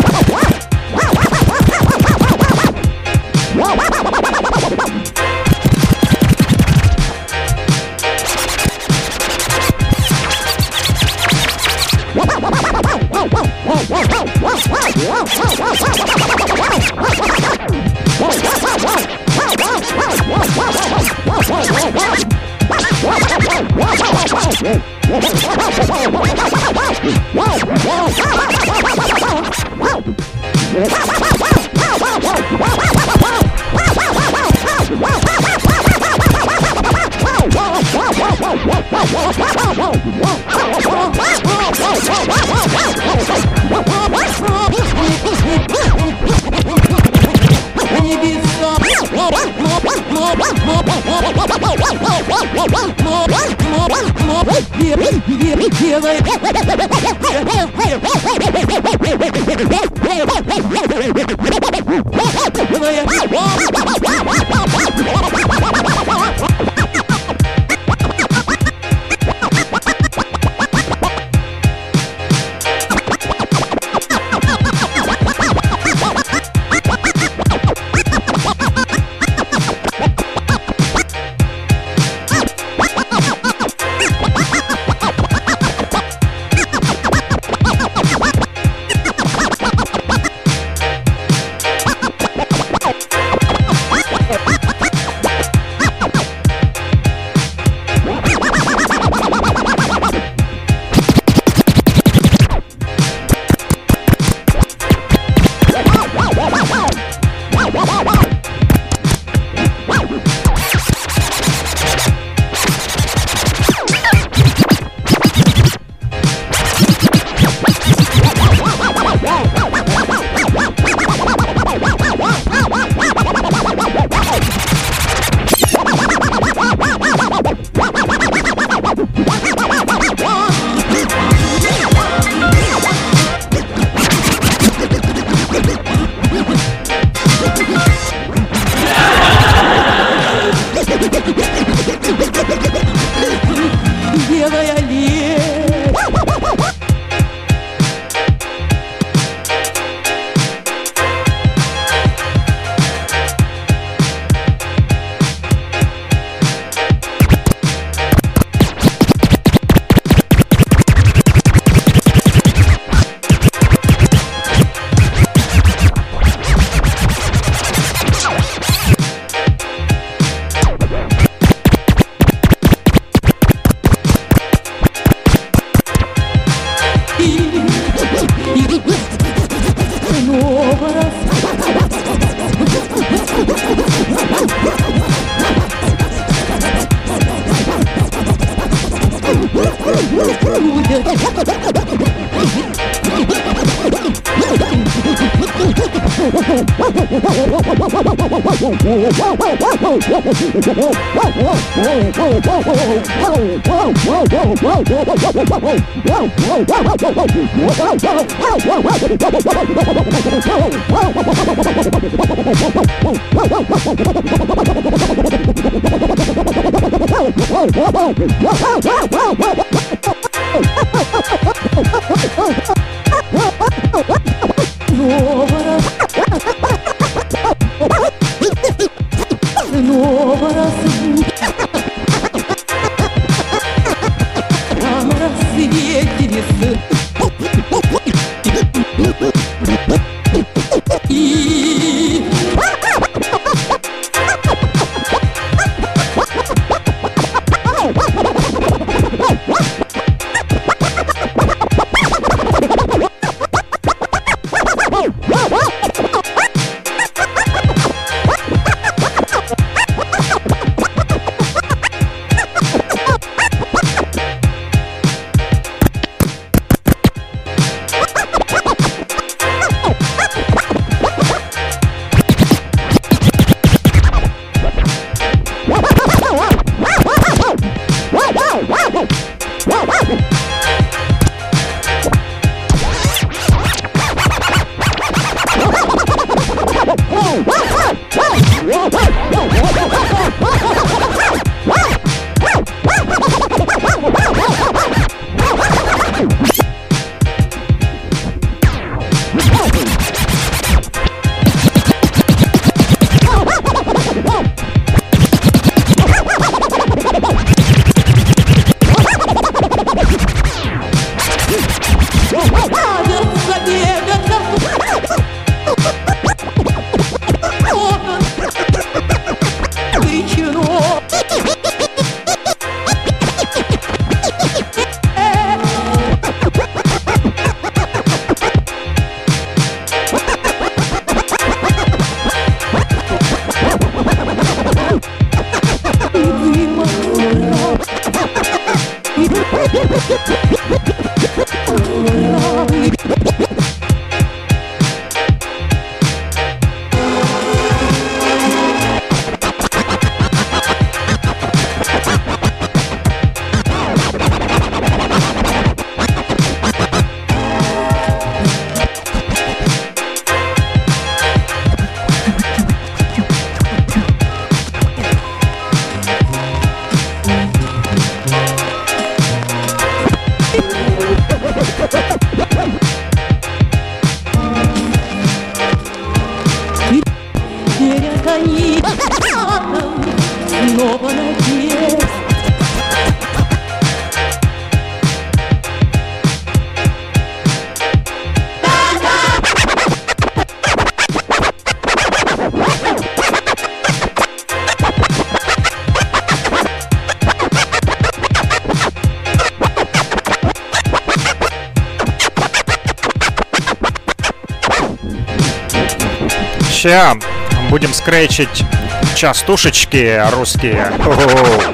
Ща будем скретчить частушечки русские. О-о-о.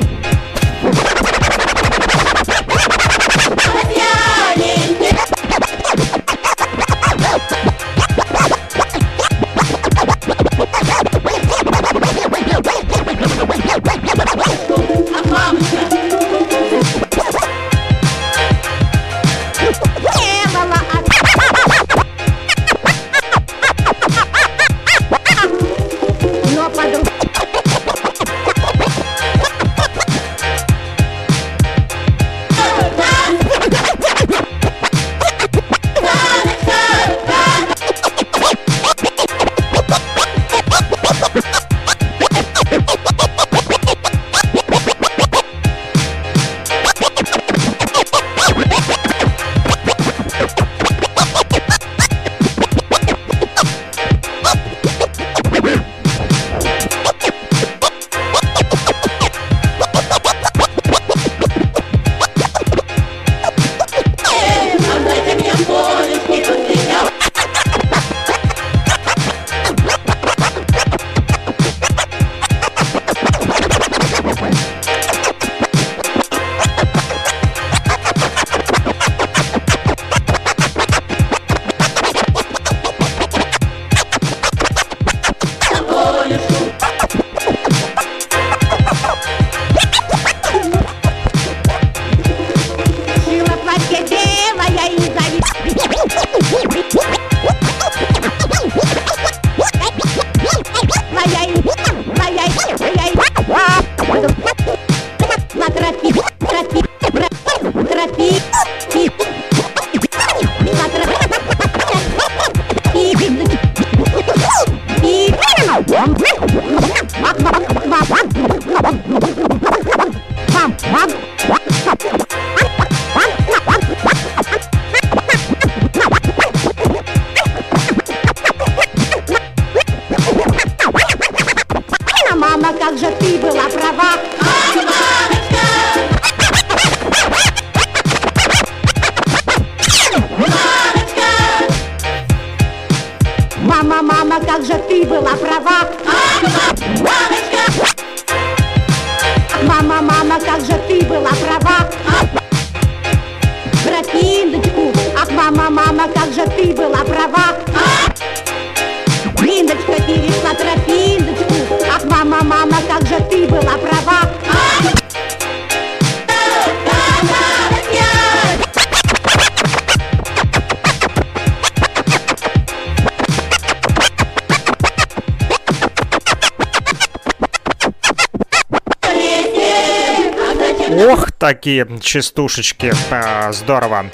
Ох, такие частушечки, а, здорово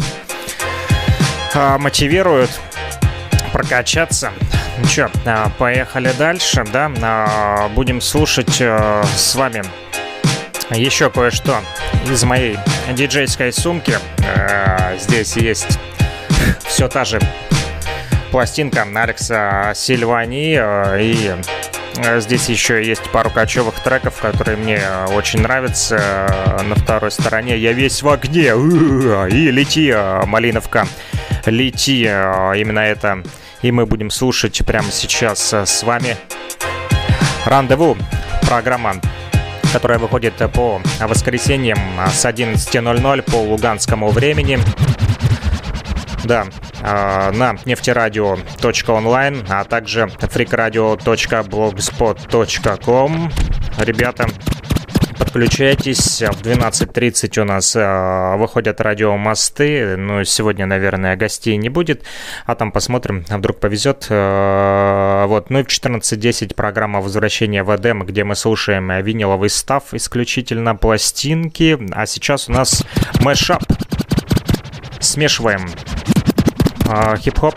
а, мотивируют прокачаться. Ну чё, а, поехали дальше, да? А, будем слушать а, с вами еще кое-что из моей диджейской сумки. А, здесь есть все та же пластинка Алекса Сильвани, а, и здесь еще есть пару кочевых треков, которые мне очень нравятся. На второй стороне «Я весь в огне» и «Лети, Малиновка, лети». Именно это и мы будем слушать прямо сейчас с вами. «Рандеву» — программа, которая выходит по воскресеньям с одиннадцати ноль-ноль по луганскому времени. Да, на нефтерадио точка онлайн, а также фрикрадио точка блогспот точка ком. Ребята, подключайтесь. В двенадцать тридцать у нас выходят радиомосты. Ну, сегодня, наверное, гостей не будет. А там посмотрим, вдруг повезет. Вот. Ну и в четырнадцать десять программа «Возвращение в Эдем», где мы слушаем виниловый став, исключительно пластинки. А сейчас у нас мэшап. Смешиваем э, хип-хоп,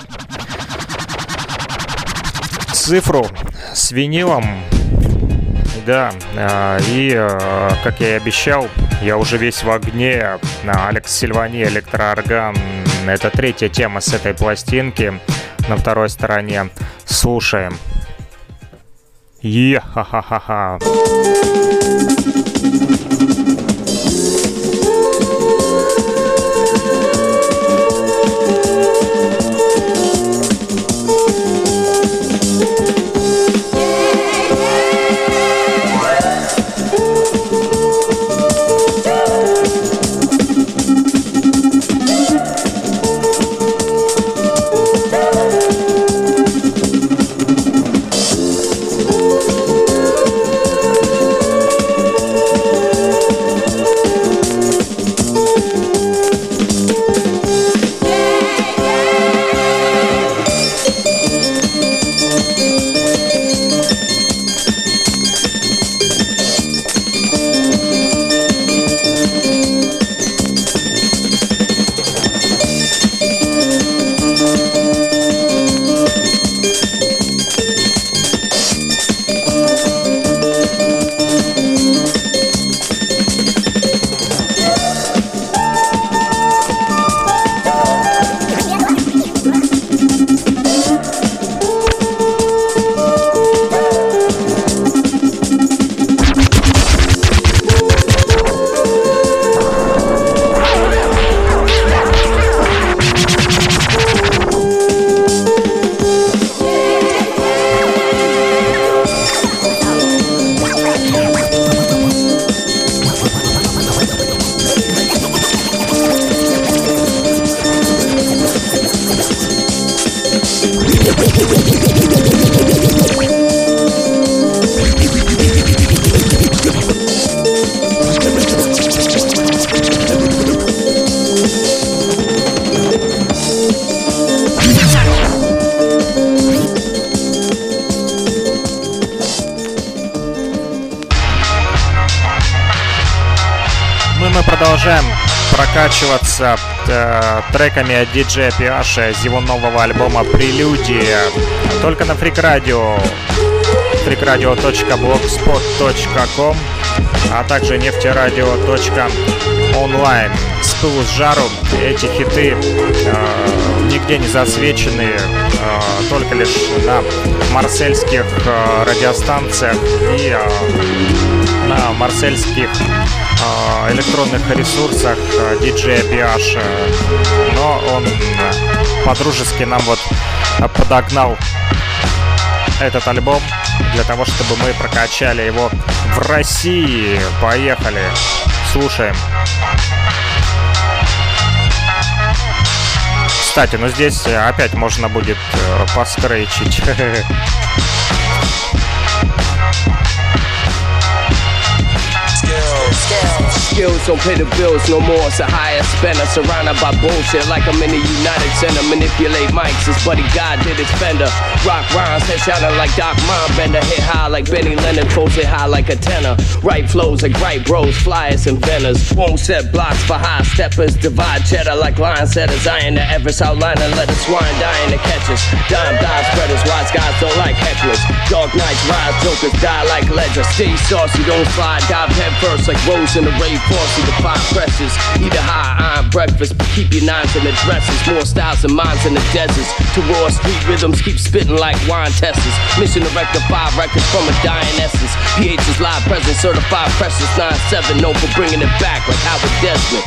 цифру с винилом. Да, э, и, э, как я и обещал, я уже весь в огне. Алекс Сильвани, электроорган. Это третья тема с этой пластинки. На второй стороне слушаем. Е-ха-ха-ха-ха. мы продолжаем прокачиваться э, треками от диджея Пиаша из его нового альбома «Прелюдия». Только на Freak Radio, фрик радио точка блогспот точка ком, а также нефтерадио точка онлайн. С пылу с жару эти хиты э, нигде не засвечены, э, только лишь на марсельских э, радиостанциях и э, на марсельских э, электронных ресурсах э, диджея Пиаша. Но он э, по-дружески нам вот подогнал этот альбом для того, чтобы мы прокачали его в России. Поехали, слушаем. Кстати, ну здесь опять можно будет э, поскрейчить. Skills don't pay the bills no more, it's a higher spender. Surrounded by bullshit like I'm in the United Center. Manipulate mics, his buddy God did his fender. Rock rhymes, head shining like Doc Mindbender. Hit high like Benny Lennon, throws it high like a tenor. Right flows like bright bros, flyers, inventors. Won't set blocks for high steppers. Divide cheddar like line setters. Iron the Everest outliner, let a swine die in the catches. Dime dive spreaders, wise guys don't like hecklers. Dark nights rise, jokers die like ledgers. Stay saucy, don't slide, dive head first like Rose in the rave. Forcey, the five presses. Eat a high iron breakfast, but keep your nines in the dresses. More styles and minds in the deserts. To raw street rhythms, keep spitting like wine testers. Mission to rectify records from a dying essence. P H's live presence, certified precious. nine seven, known for bringing it back like Howard Desmond.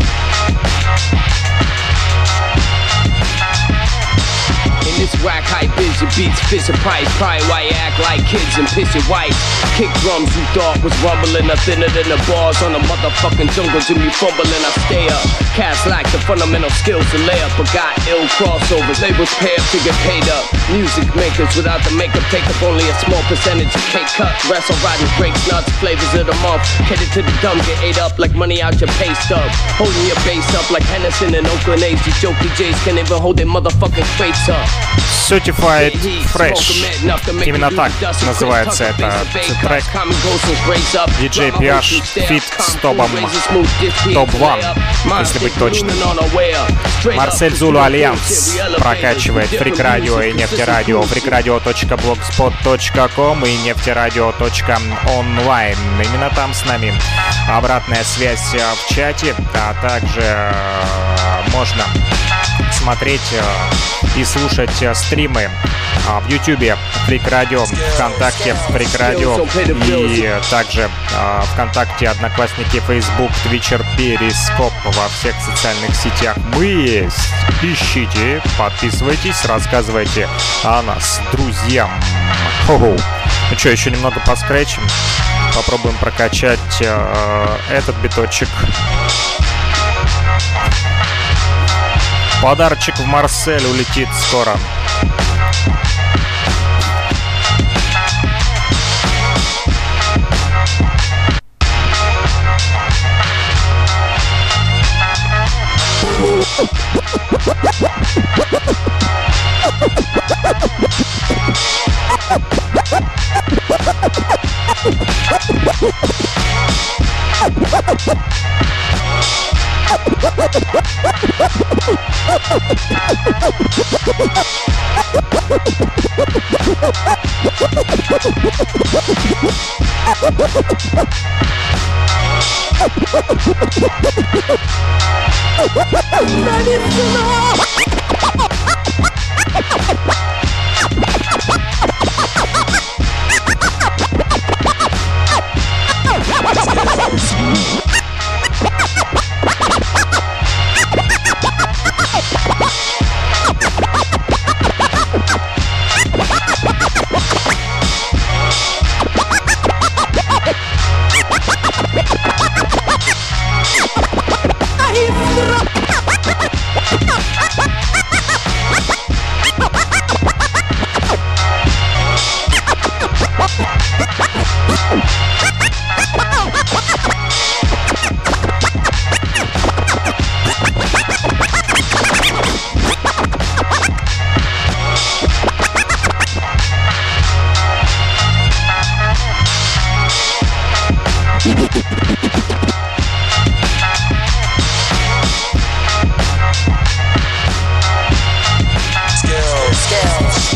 In this whack hype is your beats, fish a price. Probably why you act like kids and piss your wife. Kick drums you thought was rumbling, are thinner than the bars on the motherfucking jungle gym. You fumbling, I stay up. Cats lack the fundamental skills to lay up, but got ill crossovers. Labels pay up to get paid up. Music makers without the makeup take up only a small percentage of cake cut. Rest on riding breaks, nuts, flavors of the month. Headed to the dumb, get ate up like money out your pay stub. Holding your base up like Henderson and Oakland A's. These jokey J's can't even hold their motherfucking crates up. Certified Fresh. Именно так называется это трек. диджей Пиаш фит с Топом, Топ один, если быть точным. Марсель Зулу Альянс прокачивает Freak Radio и Нефтерадио. фрик радио точка блогспот точка ком и нефтерадио точка онлайн. Именно там с нами обратная связь в чате, а также можно смотреть и слушать стримы в Ютубе Freak Radio, ВКонтакте Freak Radio и также ВКонтакте, Одноклассники, Facebook, Твичер, Перископ. Во всех социальных сетях мы есть. Ищите, подписывайтесь, рассказывайте о нас друзьям. Хо-хо. Ну что, еще немного поскретчим. Попробуем прокачать э, этот биточек. Подарочек в Марсель улетит скоро.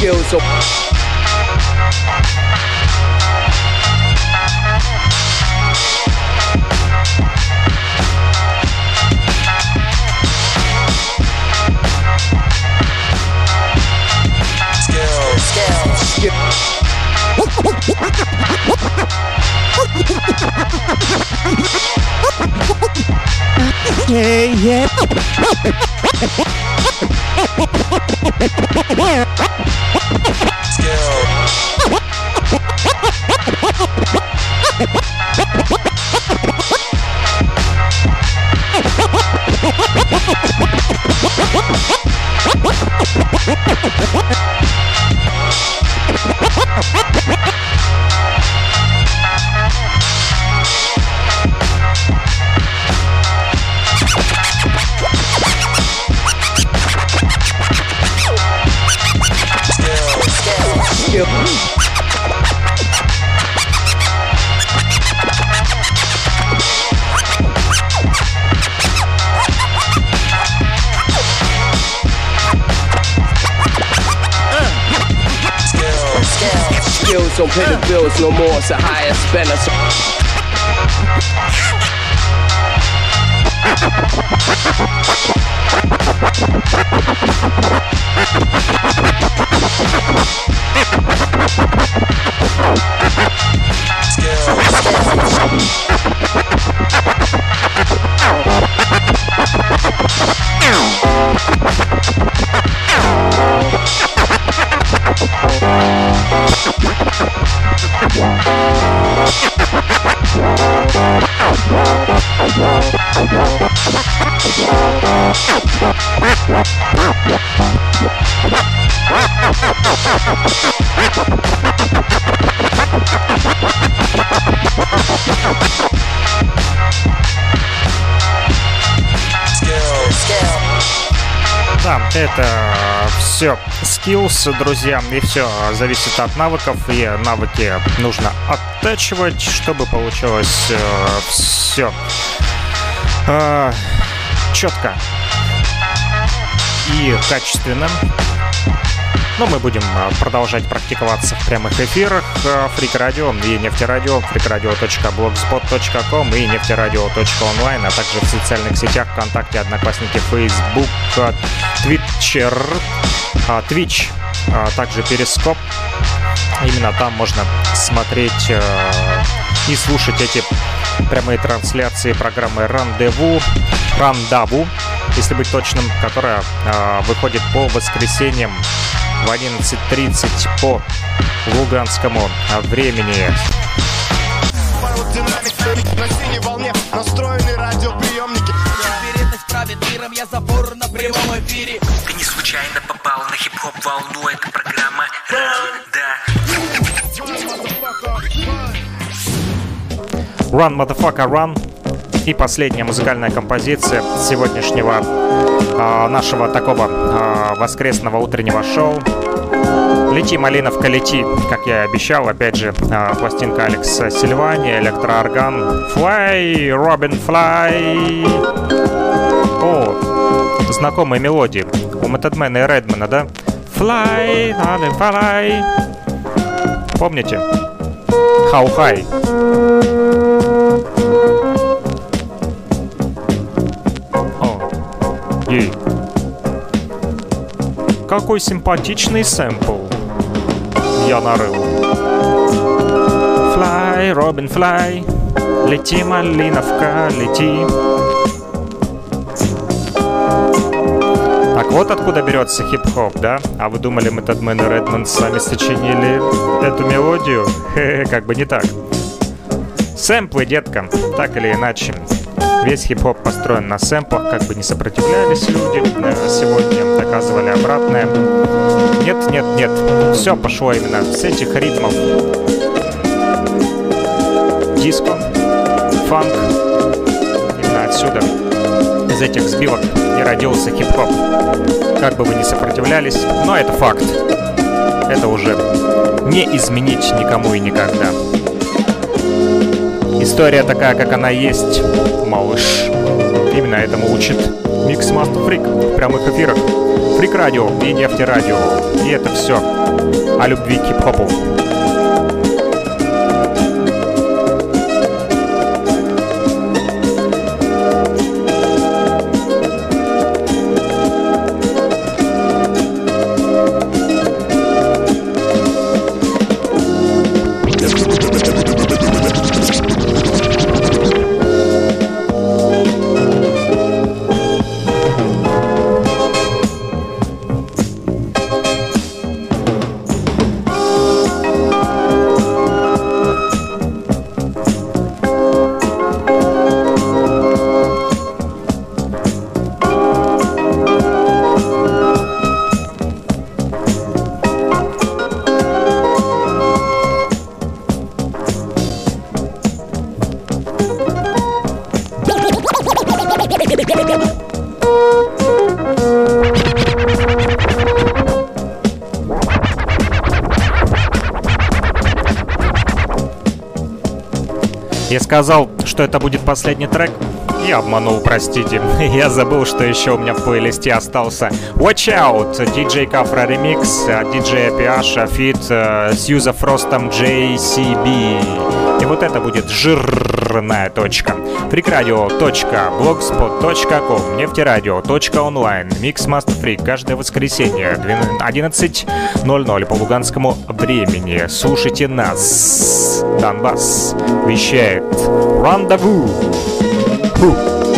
bills, so Yeah, yeah. skills, don't pay the bills no more, it's a higher spender. So Да, это все skills, друзья, и все зависит от навыков, и навыки нужно оттачивать, чтобы получилось э, все э, четко и качественно. Но мы будем продолжать практиковаться в прямых эфирах Freak Radio и Нефтерадио, фрик радио точка блогспот точка ком и нефтерадио точка онлайн, а также в социальных сетях ВКонтакте, Одноклассники, Facebook, Twitcher, Twitch, также Перископ. Именно там можно смотреть и слушать эти прямые трансляции программы «Рандеву», «Рандаву», если быть точным, которая выходит по воскресеньям в одиннадцать тридцать по луганскому времени. На синей волне настроены радиоприемники. Вероятность правит миром, я забор на прямом эфире. Ты не случайно попал на хип-хоп волну, это программа «Ран», да. Run, motherfucker, run. И последняя музыкальная композиция сегодняшнего э, нашего такого э, воскресного утреннего шоу. «Лети, малиновка, лети», как я и обещал. Опять же, э, пластинка Алекса Сильвани, электроорган. «Fly, Robin, fly». О, знакомые мелодии у Методмена и Редмана, да? «Fly, Robin, fly». Помните? «How high». Ей. Какой симпатичный сэмпл я нарыл. Fly, Robin, fly. Лети, малиновка, лети. Так вот откуда берется хип-хоп, да? А вы думали, Методмен и Редман сами сочинили эту мелодию? Хе-хе, как бы не так. Сэмплы, детка, так или иначе. Весь хип-хоп построен на сэмплах, как бы не сопротивлялись люди. Сегодня доказывали обратное. Нет, нет, нет. Все пошло именно с этих ритмов. Диско, фанк. Именно отсюда, из этих сбивок, и родился хип-хоп. Как бы вы ни сопротивлялись, но это факт. Это уже не изменить никому и никогда. История такая, как она есть, малыш. Именно этому учит Mix Master Freak в прямых эфирах Freak Radio и Нефтерадио. И это все о любви к хип-хопу. Я сказал, что это будет последний трек. Я обманул, простите. Я забыл, что еще у меня в плейлисте остался Watch Out, диджей Кафра ремикс, диджей Пиаша, фит с Юза Фростом джей си би. И вот это будет жирная точка. фрикрадио точка блогспот точка ком, нефтерадио точка онлайн, Mixmaster Freak каждое воскресенье одиннадцать ноль ноль по луганскому времени. Слушайте нас. Донбасс вещает Рандеву. Фу.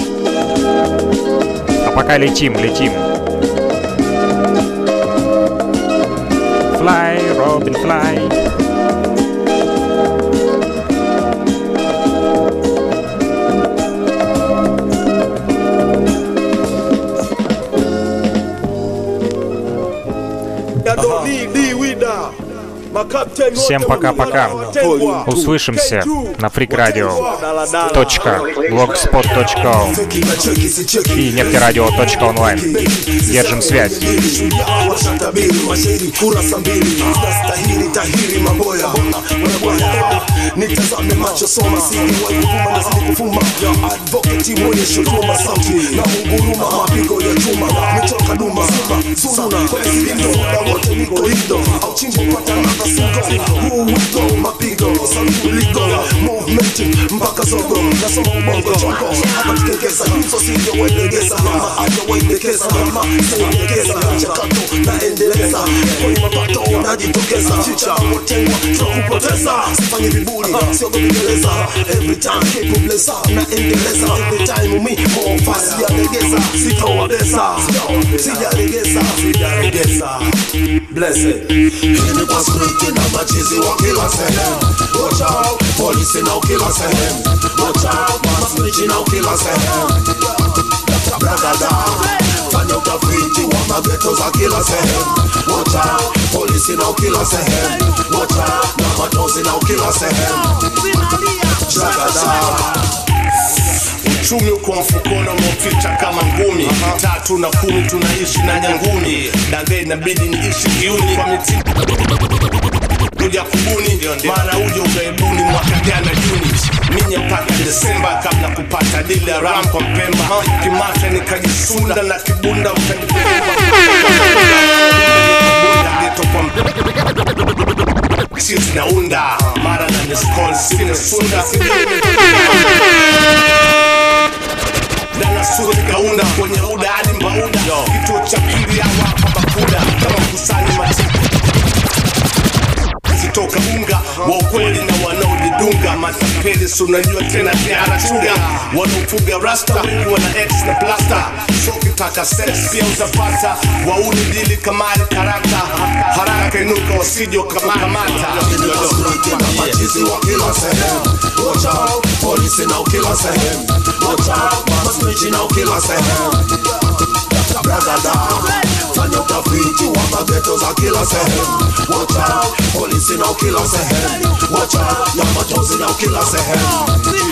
А пока летим, летим. Fly, Robin, fly. Всем пока-пока. Услышимся на фрикрадио точка блогспот точка ком и нефтерадио точка онлайн. Держим связь. Nitazame macho soma siri wa kuvuma na zidi kufuma advocate mwonyesho tuma sauti na unguruma mapigo ya chuma michoka duma suna kwa zilindo na wote niko hindo au chimbo pata nata singo huu wito mapigo sauti ligo movement mpaka zogo na soma ubongo chongo hapa tukekesa so siyo welegeza mama aja waidekeza mama sayidekeza chakato na endeleza kwenye mapato najitokeza chicha motengwa tukupoteza sifanyi viburi sio kuendeleza every time keep blessa na endeleza every time me more fast sijalegeza sitowabeza sijalegeza sijalegeza blessed hini kwa street na machizi wa kila sehemu watch out police na kila sehemu watch out masmiji na kila sehemu bragada fanya utafiti wa mageto za kila sehemu watch out police na kila sehemu watch out na matozi na kila sehemu uchumi uko mfukoni umeficha kama ngumi tatu na kumi tunaishi na nyanguni dange inabidi niishi kiuni kwa miti kuja kubuni mara uje ugaibuni mwaka jana Juni minye mpaka Desemba kabla kupata dili ya ram kwa Mpemba kimata nikajisunda na kibunda ukanipeleka geto kwa Mpemba sisi naunda mara na miskol sine sunda dana sura kaunda kwenye uda hadi mbauda kituo cha pili ya wapa bakuda kama kusani matiki zitoka unga wa ukweli na wanaojidunga matapeli sunajua tena tiara chunga wanaofuga rasta wengi wana X na plasta so kitaka sex pia uzapata wauni dili kamari karata haraka inuka wasijo kama kamata machizi wa kila sehemu watch out police na kila sehemu watch out masmiji na kila sehemu bragada fanya utafiti wa mageto za kila sehemu watch out police na kila sehemu watch out ya matozi na kila sehemu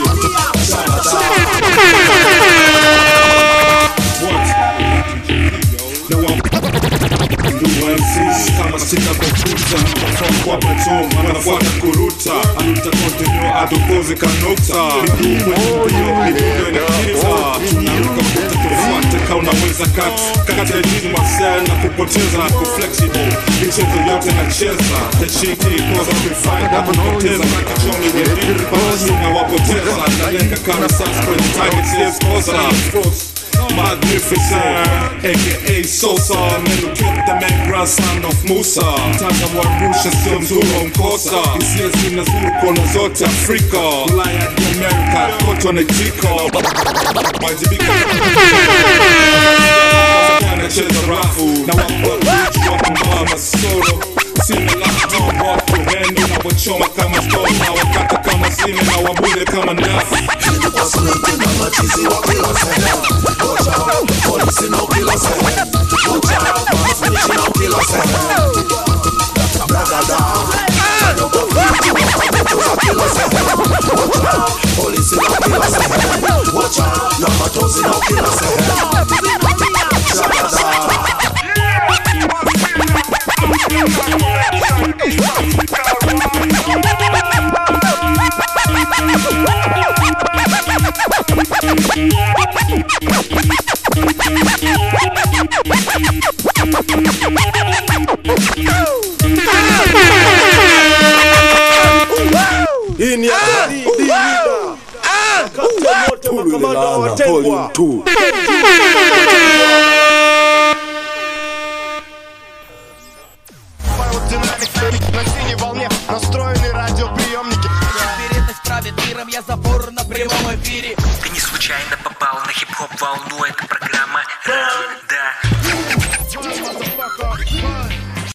kama sika komputa kwa beton anafuata kuruta anuta continue adokoze kanokta ndio ndio ndio tunaruka kufuata ka unaweza cut kati ya jini masel na kupoteza niko flexible michezo yote nacheza heshiki koza kufind na kupoteza na kichomi wengine basi na wapoteza nalenga kama sasa kwenye target yes kosa Magnificent, aka Sosa Menu kept the man grandson of Musa Mtanga warusha sio mzuru mkosa Hisia zinazuru kona zote Afrika Ulaya di Amerika, koto na jiko Majibika Nacheza rafu Na wapu wa kumbawa masoro Sime laki no wapu Hendo na wachoma kama stone Na wakata kama sime na wabule kama nafu Hili kwa sliti na matizi wa kila sehemu Watch out, polisi na kila sehemu Watch out, masnichi na kila sehemu Bradada, chanyo kwa fiti wakametuza kila sehemu Watch out, polisi na kila sehemu Watch out, na matozi na kila sehemu Bradada Hii ni ya Wakati wote makamanda watengwa На синей волне настроены радиоприемники. Уверенность правит миром, я забор на прямом эфире. Ты не случайно попал на хип-хоп волну, это